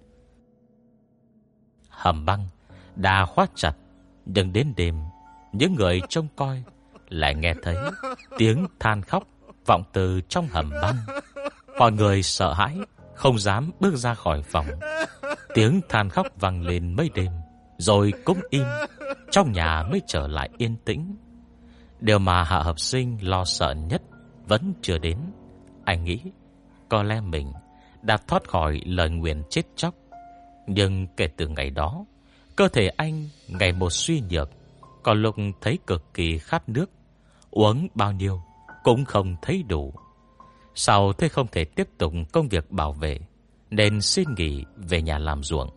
Hầm băng đã khóa chặt, nhưng đến đêm, những người trông coi lại nghe thấy tiếng than khóc vọng từ trong hầm băng. Mọi người sợ hãi, không dám bước ra khỏi phòng. Tiếng than khóc vang lên mấy đêm, rồi cũng im. Trong nhà mới trở lại yên tĩnh. Điều mà Hạ Hợp Sinh lo sợ nhất vẫn chưa đến. Anh nghĩ có lẽ mình đã thoát khỏi lời nguyền chết chóc. Nhưng kể từ ngày đó, cơ thể anh ngày một suy nhược, có lúc thấy cực kỳ khát nước, uống bao nhiêu cũng không thấy đủ. Sau thế không thể tiếp tục công việc bảo vệ, nên xin nghỉ về nhà làm ruộng.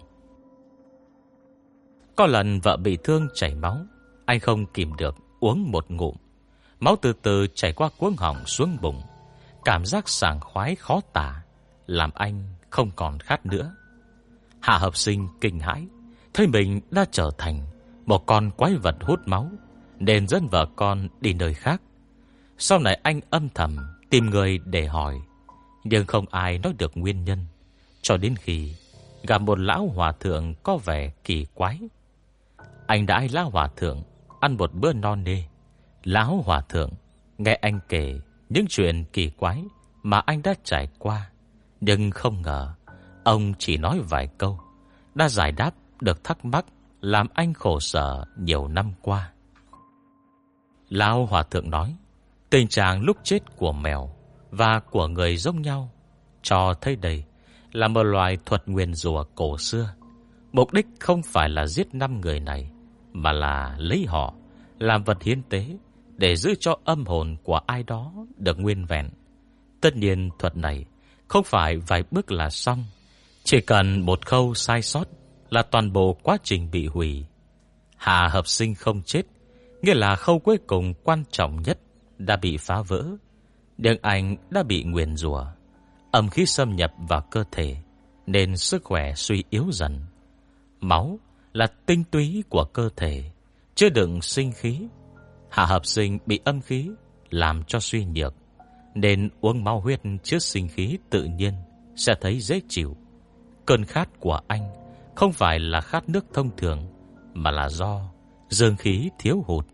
Có lần vợ bị thương chảy máu, anh không kìm được uống một ngụm. Máu từ từ chảy qua cuống họng xuống bụng, cảm giác sảng khoái khó tả, làm anh không còn khát nữa. Hạ Hợp Sinh kinh hãi, thấy mình đã trở thành một con quái vật hút máu, nên dẫn vợ con đi nơi khác. Sau này anh âm thầm tìm người để hỏi, nhưng không ai nói được nguyên nhân, cho đến khi gặp một lão hòa thượng có vẻ kỳ quái. Anh đãi lão hòa thượng ăn một bữa no nê. Lão hòa thượng nghe anh kể những chuyện kỳ quái mà anh đã trải qua, nhưng không ngờ ông chỉ nói vài câu đã giải đáp được thắc mắc làm anh khổ sở nhiều năm qua. Lão hòa thượng nói, tình trạng lúc chết của mèo và của người giống nhau, cho thấy đây là một loại thuật nguyền rủa cổ xưa. Mục đích không phải là giết 5 người này, mà là lấy họ làm vật hiến tế để giữ cho âm hồn của ai đó được nguyên vẹn. Tất nhiên thuật này không phải vài bước là xong, chỉ cần một khâu sai sót là toàn bộ quá trình bị hủy. Hạ Hợp Sinh không chết, nghĩa là khâu cuối cùng quan trọng nhất đã bị phá vỡ. Nhưng anh đã bị nguyền rủa, âm khí xâm nhập vào cơ thể, nên sức khỏe suy yếu dần. Máu là tinh túy của cơ thể, chứa đựng sinh khí. Hạ Hợp Sinh bị âm khí làm cho suy nhược, nên uống máu huyết chứa sinh khí tự nhiên sẽ thấy dễ chịu. Cơn khát của anh không phải là khát nước thông thường, mà là do dương khí thiếu hụt.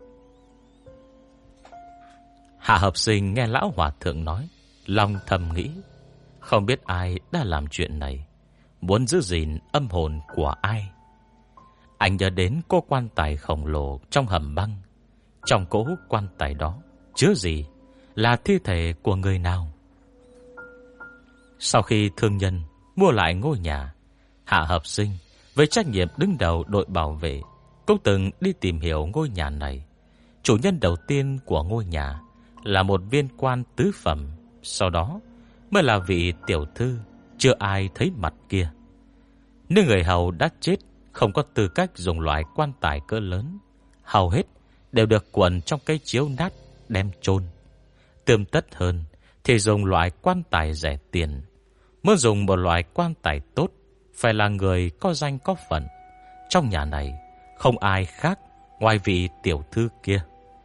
Hạ Hợp Sinh nghe lão hòa thượng nói, lòng thầm nghĩ, không biết ai đã làm chuyện này, muốn giữ gìn âm hồn của ai. Anh nhớ đến cô quan tài khổng lồ trong hầm băng. Trong cỗ quan tài đó chứa gì? Là thi thể của người nào? Sau khi thương nhân mua lại ngôi nhà, Hạ Hợp Sinh với trách nhiệm đứng đầu đội bảo vệ cũng từng đi tìm hiểu ngôi nhà này. Chủ nhân đầu tiên của ngôi nhà là một viên quan tứ phẩm, sau đó mới là vị tiểu thư chưa ai thấy mặt kia. Nếu người hầu đã chết không có tư cách dùng loại quan tài cỡ lớn, hầu hết đều được cuộn trong cây chiếu nát đem chôn. Tươm tất hơn thì dùng loại quan tài rẻ tiền. Muốn dùng một loại quan tài tốt, phải là người có danh có phận. Trong nhà này không ai khác ngoài vị tiểu thư kia.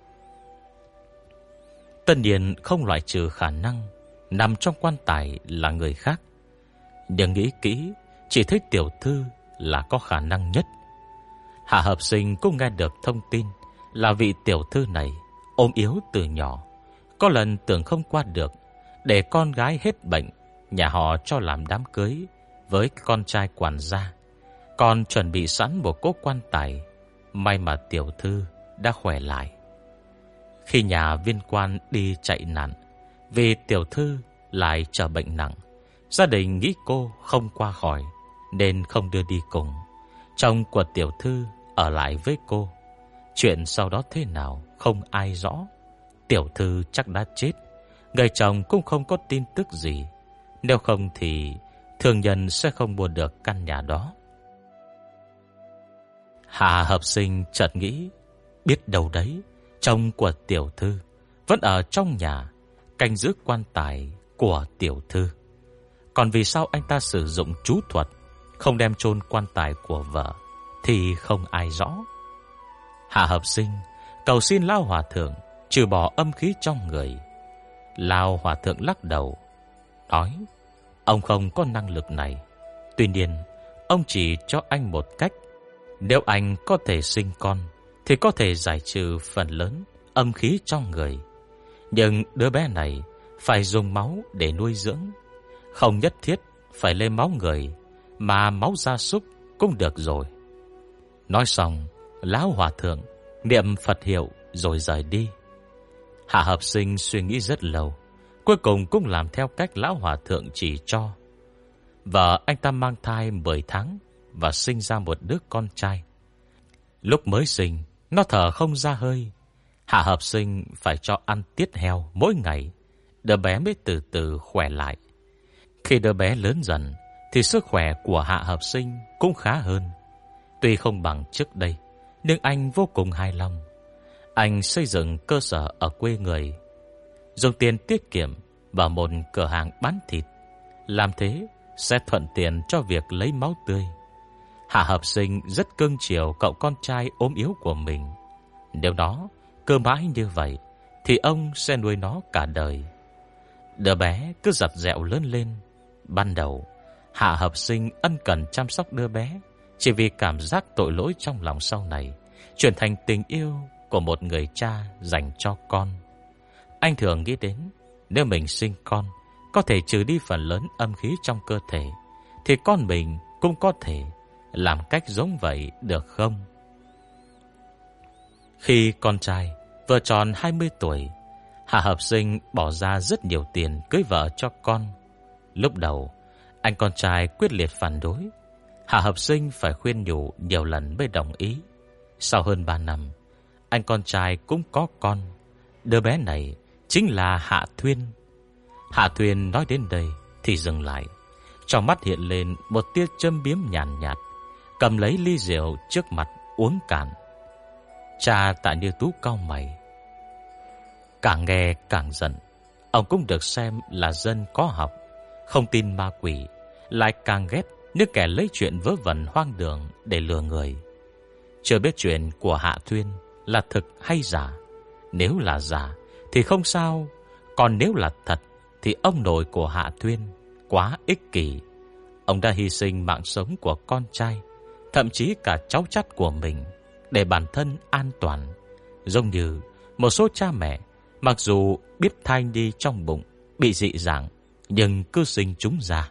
Tất nhiên không loại trừ khả năng nằm trong quan tài là người khác, nhưng nghĩ kỹ chỉ thấy tiểu thư là có khả năng nhất. Hạ Hợp Sinh cũng nghe được thông tin là vị tiểu thư này ốm yếu từ nhỏ. Có lần tưởng không qua được, để con gái hết bệnh, nhà họ cho làm đám cưới với con trai quản gia, còn chuẩn bị sẵn một cỗ quan tài. May mà tiểu thư đã khỏe lại. Khi nhà viên quan đi chạy nạn, vì tiểu thư lại trở bệnh nặng, gia đình nghĩ cô không qua khỏi nên không đưa đi cùng. Chồng của tiểu thư ở lại với cô. Chuyện sau đó thế nào không ai rõ. Tiểu thư chắc đã chết, người chồng cũng không có tin tức gì. Nếu không thì thương nhân sẽ không mua được căn nhà đó. Hạ Hợp Sinh chợt nghĩ, biết đâu đấy chồng của tiểu thư vẫn ở trong nhà canh giữ quan tài của tiểu thư. Còn vì sao anh ta sử dụng chú thuật không đem chôn quan tài của vợ thì không ai rõ. Hạ Hợp Sinh cầu xin Lão Hòa Thượng trừ bỏ âm khí trong người. Lão Hòa Thượng lắc đầu nói, ông không có năng lực này. Tuy nhiên ông chỉ cho anh một cách. Nếu anh có thể sinh con thì có thể giải trừ phần lớn âm khí trong người. Nhưng đứa bé này phải dùng máu để nuôi dưỡng, không nhất thiết phải lấy máu người, mà máu gia súc cũng được rồi. Nói xong, Lão Hòa Thượng niệm Phật hiệu rồi rời đi. Hạ Hợp Sinh suy nghĩ rất lâu, cuối cùng cũng làm theo cách Lão Hòa Thượng chỉ cho. Vợ anh ta mang thai 10 tháng và sinh ra một đứa con trai. Lúc mới sinh, nó thở không ra hơi. Hạ Hợp Sinh phải cho ăn tiết heo mỗi ngày, đứa bé mới từ từ khỏe lại. Khi đứa bé lớn dần thì sức khỏe của Hạ Hợp Sinh cũng khá hơn. Tuy không bằng trước đây, nhưng anh vô cùng hài lòng. Anh xây dựng cơ sở ở quê người, dùng tiền tiết kiệm vào một cửa hàng bán thịt. Làm thế sẽ thuận tiện cho việc lấy máu tươi. Hạ Hợp Sinh rất cưng chiều cậu con trai ốm yếu của mình. Nếu nó Cứ mãi như vậy thì ông sẽ nuôi nó cả đời. Đứa bé cứ giặt dẹo lớn lên. Ban đầu Hạ Hợp Sinh ân cần chăm sóc đứa bé chỉ vì cảm giác tội lỗi trong lòng, sau này chuyển thành tình yêu của một người cha dành cho con. Anh thường nghĩ đến nếu mình sinh con có thể trừ đi phần lớn âm khí trong cơ thể, thì con mình cũng có thể làm cách giống vậy được không? Khi con trai vừa tròn 20 tuổi, Hạ Hợp Sinh bỏ ra rất nhiều tiền cưới vợ cho con. Lúc đầu anh con trai quyết liệt phản đối. Hạ Hợp Sinh phải khuyên nhủ nhiều lần mới đồng ý. Sau hơn 3 năm, anh con trai cũng có con. Đứa bé này chính là Hạ Thuyên. Hạ Thuyên nói đến đây thì dừng lại. Trong mắt hiện lên một tia châm biếm nhàn nhạt, cầm lấy ly rượu trước mặt uống cạn. Cha Tạ Như Tú cau mày, càng nghe càng giận. Ông cũng được xem là dân có học, không tin ma quỷ, lại càng ghét những kẻ lấy chuyện vớ vẩn hoang đường để lừa người. Chưa biết chuyện của Hạ Thuyên là thực hay giả. Nếu là giả thì không sao, còn nếu là thật thì ông nội của Hạ Thuyên quá ích kỷ. Ông đã hy sinh mạng sống của con trai, thậm chí cả cháu chắt của mình, để bản thân an toàn. Giống như một số cha mẹ, mặc dù biết thai nhi trong bụng bị dị dạng, nhưng cứ sinh chúng ra.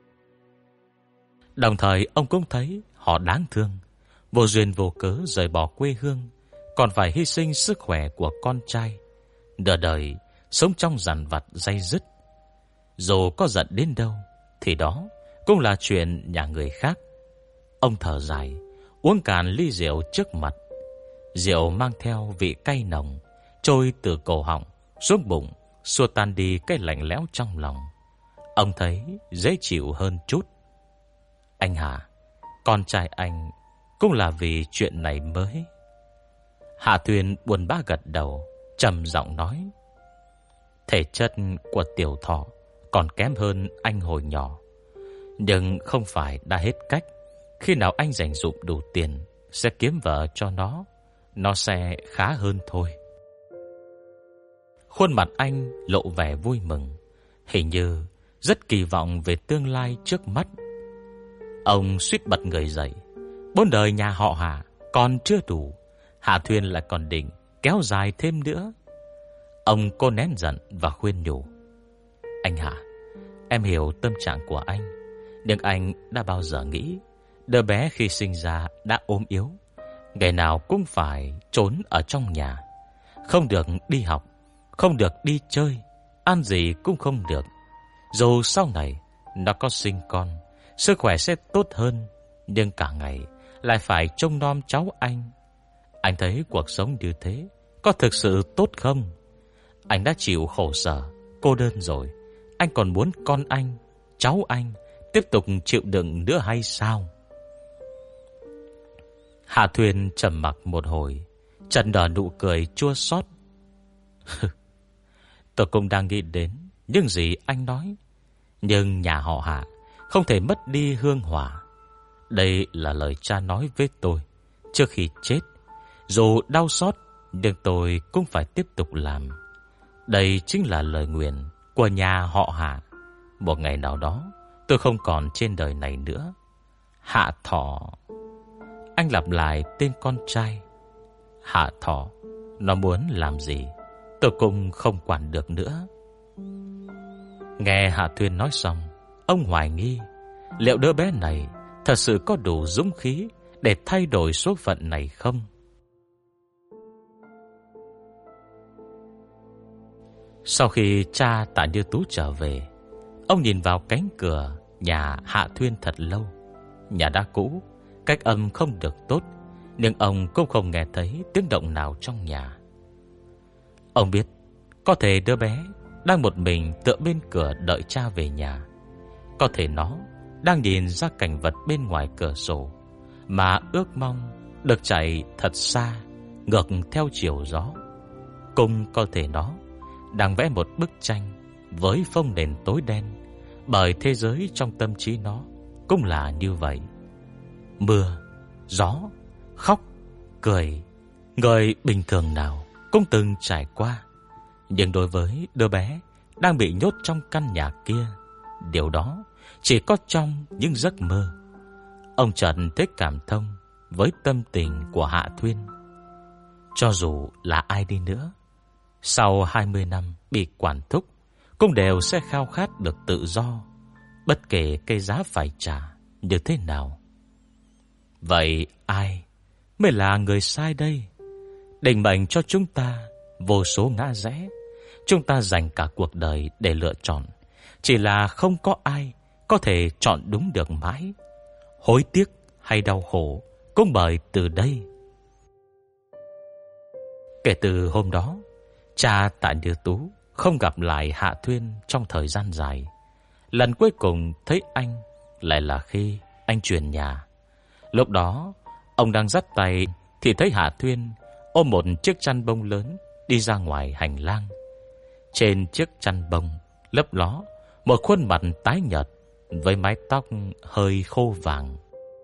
Đồng thời ông cũng thấy họ đáng thương, vô duyên vô cớ rời bỏ quê hương, còn phải hy sinh sức khỏe của con trai, nửa đời sống trong dằn vặt day dứt. Dù có giận đến đâu thì đó cũng là chuyện nhà người khác. Ông thở dài, uống cạn ly rượu trước mặt. Rượu mang theo vị cay nồng, trôi từ cổ họng xuống bụng, xua tan đi cái lạnh lẽo trong lòng. Ông thấy dễ chịu hơn chút. Anh Hà, con trai anh cũng là vì chuyện này mới. Hạ Thuyên buồn bã gật đầu, trầm giọng nói: thể chất của Tiểu Thọ còn kém hơn anh hồi nhỏ, nhưng không phải đã hết cách. Khi nào anh dành dụm đủ tiền sẽ kiếm vợ cho nó sẽ khá hơn thôi. Khuôn mặt anh lộ vẻ vui mừng, hình như rất kỳ vọng về tương lai trước mắt. Ông suýt bật người dậy. 4 đời nhà họ Hạ còn chưa đủ, Hạ Thuyên lại còn định kéo dài thêm nữa. Ông cố nén giận và khuyên nhủ: anh Hạ, em hiểu tâm trạng của anh, nhưng anh đã bao giờ nghĩ đứa bé khi sinh ra đã ốm yếu, ngày nào cũng phải trốn ở trong nhà, không được đi học, không được đi chơi, ăn gì cũng không được. Dù sau này nó có sinh con, sức khỏe sẽ tốt hơn, nhưng cả ngày lại phải trông nom cháu anh. Anh thấy cuộc sống như thế có thực sự tốt không? Anh đã chịu khổ sở, cô đơn rồi, anh còn muốn con anh, cháu anh tiếp tục chịu đựng nữa hay sao? Hạ Thuyên trầm mặc một hồi, chợt nở nụ cười chua xót. Tôi cũng đang nghĩ đến những gì anh nói, nhưng nhà họ Hạ không thể mất đi hương hỏa. Đây là lời cha nói với tôi trước khi chết. Dù đau xót, nhưng tôi cũng phải tiếp tục làm. Đây chính là lời nguyền của nhà họ Hạ. Một ngày nào đó tôi không còn trên đời này nữa. Hạ Thọ. Anh lặp lại tên con trai. Hạ Thọ. Nó muốn làm gì tôi cũng không quản được nữa. Nghe Hạ Thuyên nói xong, ông hoài nghi liệu đứa bé này thật sự có đủ dũng khí để thay đổi số phận này không. Sau khi cha Tạ Như Tú trở về, ông nhìn vào cánh cửa nhà Hạ Thuyên thật lâu. Nhà đã cũ, cách âm không được tốt, nhưng ông cũng không nghe thấy tiếng động nào trong nhà. Ông biết có thể đứa bé đang một mình tựa bên cửa đợi cha về nhà. Có thể nó đang nhìn ra cảnh vật bên ngoài cửa sổ, mà ước mong được chạy thật xa, ngược theo chiều gió. Cũng có thể nó đang vẽ một bức tranh với phông nền tối đen, bởi thế giới trong tâm trí nó cũng là như vậy. Mưa, gió, khóc, cười, người bình thường nào cũng cũng từng trải qua. Nhưng đối với đứa bé đang bị nhốt trong căn nhà kia, điều đó chỉ có trong những giấc mơ. Ông Trần thấy cảm thông với tâm tình của Hạ Thuyên. Cho dù là ai đi nữa, sau 20 năm bị quản thúc, cũng đều sẽ khao khát được tự do, bất kể cái giá phải trả như thế nào. Vậy ai mới là người sai đây? Định mệnh cho chúng ta vô số ngã rẽ, chúng ta dành cả cuộc đời để lựa chọn, chỉ là không có ai có thể chọn đúng được mãi. Hối tiếc hay đau khổ cũng bởi từ đây. Kể từ hôm đó, cha Tạ Như Tú không gặp lại Hạ Thuyên trong thời gian dài. Lần cuối cùng thấy anh lại là khi anh chuyển nhà. Lúc đó, ông đang dắt tay thì thấy Hạ Thuyên ôm một chiếc chăn bông lớn đi ra ngoài hành lang. Trên chiếc chăn bông lấp ló một khuôn mặt tái nhợt với mái tóc hơi khô vàng.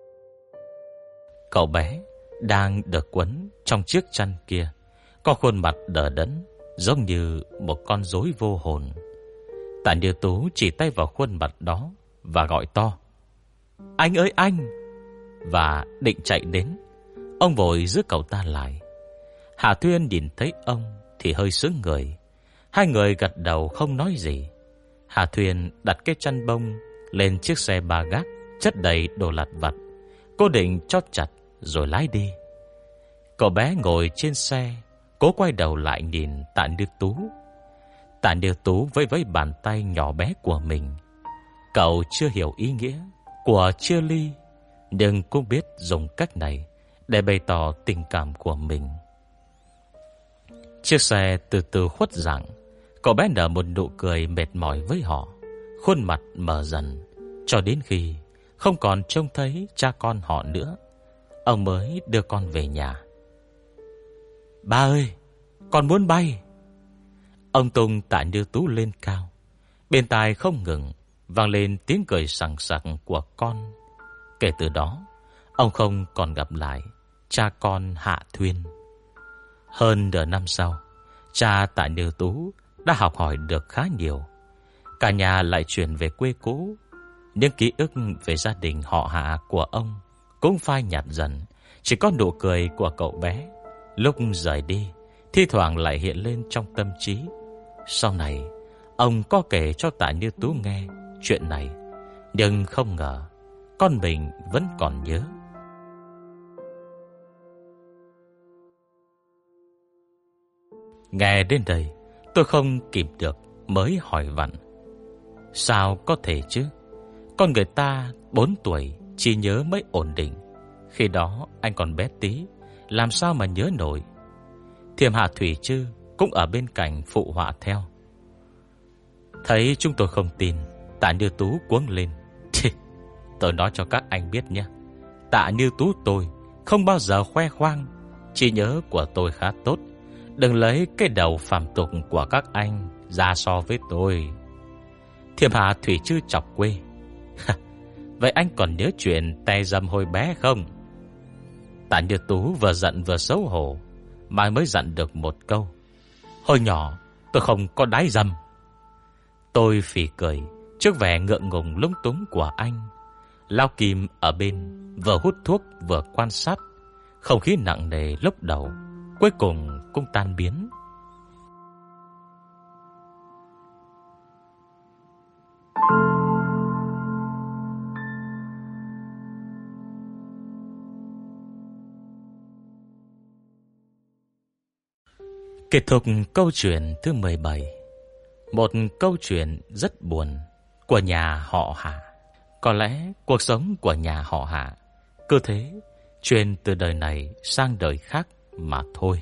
Cậu bé đang được quấn trong chiếc chăn kia có khuôn mặt đờ đẫn, giống như một con rối vô hồn. Tạ Như Tú chỉ tay vào khuôn mặt đó và gọi to: "Anh ơi anh!" Và định chạy đến. Ông vội giữ cậu ta lại. Hạ Thuyên nhìn thấy ông thì hơi sững người. Hai người gật đầu không nói gì. Hạ Thuyên đặt cái chăn bông lên chiếc xe ba gác chất đầy đồ lặt vặt, cố định chót chặt rồi lái đi. Cậu bé ngồi trên xe, cố quay đầu lại nhìn Tạ Như Tú. Tạ Như Tú vẫy vẫy bàn tay nhỏ bé của mình. Cậu chưa hiểu ý nghĩa của chia ly, nhưng cũng biết dùng cách này để bày tỏ tình cảm của mình. Chiếc xe từ từ khuất dạng. Cậu bé nở một nụ cười mệt mỏi với họ, khuôn mặt mờ dần, cho đến khi không còn trông thấy cha con họ nữa, ông mới đưa con về nhà. "Ba ơi, con muốn bay." Ông tung Tạ Như Tú lên cao. Bên tai không ngừng vang lên tiếng cười sảng sặc của con. Kể từ đó, ông không còn gặp lại cha con Hạ Thuyên. Hơn nửa năm sau, cha Tạ Như Tú đã học hỏi được khá nhiều. Cả nhà lại chuyển về quê cũ. Những ký ức về gia đình họ Hạ của ông cũng phai nhạt dần. Chỉ có nụ cười của cậu bé lúc rời đi thi thoảng lại hiện lên trong tâm trí. Sau này, ông có kể cho Tạ Như Tú nghe chuyện này, nhưng không ngờ con mình vẫn còn nhớ. Nghe đến đây, tôi không kìm được mới hỏi vặn: "Sao có thể chứ? Con người ta 4 tuổi chỉ nhớ mới ổn định. Khi đó anh còn bé tí, làm sao mà nhớ nổi?" Thiềm Hạ Thủy Trư cũng ở bên cạnh phụ họa theo. Thấy chúng tôi không tin, Tạ Như Tú cuống lên: "Tôi nói cho các anh biết nhé, Tạ Như Tú tôi không bao giờ khoe khoang. Trí nhớ của tôi khá tốt. Đừng lấy cái đầu phàm tục của các anh ra so với tôi." Thiềm Hạ Thủy Trư chọc quê: "Vậy anh còn nhớ chuyện tay dâm hồi bé không?" Tạ Như Tú vừa giận vừa xấu hổ, mà mới dặn được một câu: "Hồi nhỏ tôi không có đái dâm." Tôi phì cười trước vẻ ngượng ngùng lúng túng của anh. Lao Kim ở bên vừa hút thuốc vừa quan sát. Không khí nặng nề lúc đầu cuối cùng cũng tan biến. Kết thúc câu chuyện thứ 17. Một câu chuyện rất buồn của nhà họ Hạ. Có lẽ cuộc sống của nhà họ Hạ cứ thế truyền từ đời này sang đời khác mà thôi.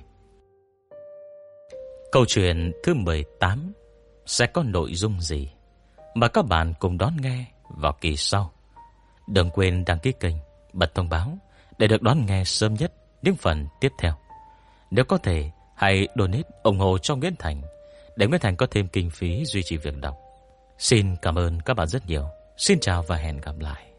Câu chuyện thứ 18 sẽ có nội dung gì? Mời các bạn cùng đón nghe vào kỳ sau. Đừng quên đăng ký kênh, bật thông báo để được đón nghe sớm nhất những phần tiếp theo. Nếu có thể, hãy donate ủng hộ cho Nguyễn Thành để Nguyễn Thành có thêm kinh phí duy trì việc đọc. Xin cảm ơn các bạn rất nhiều. Xin chào và hẹn gặp lại.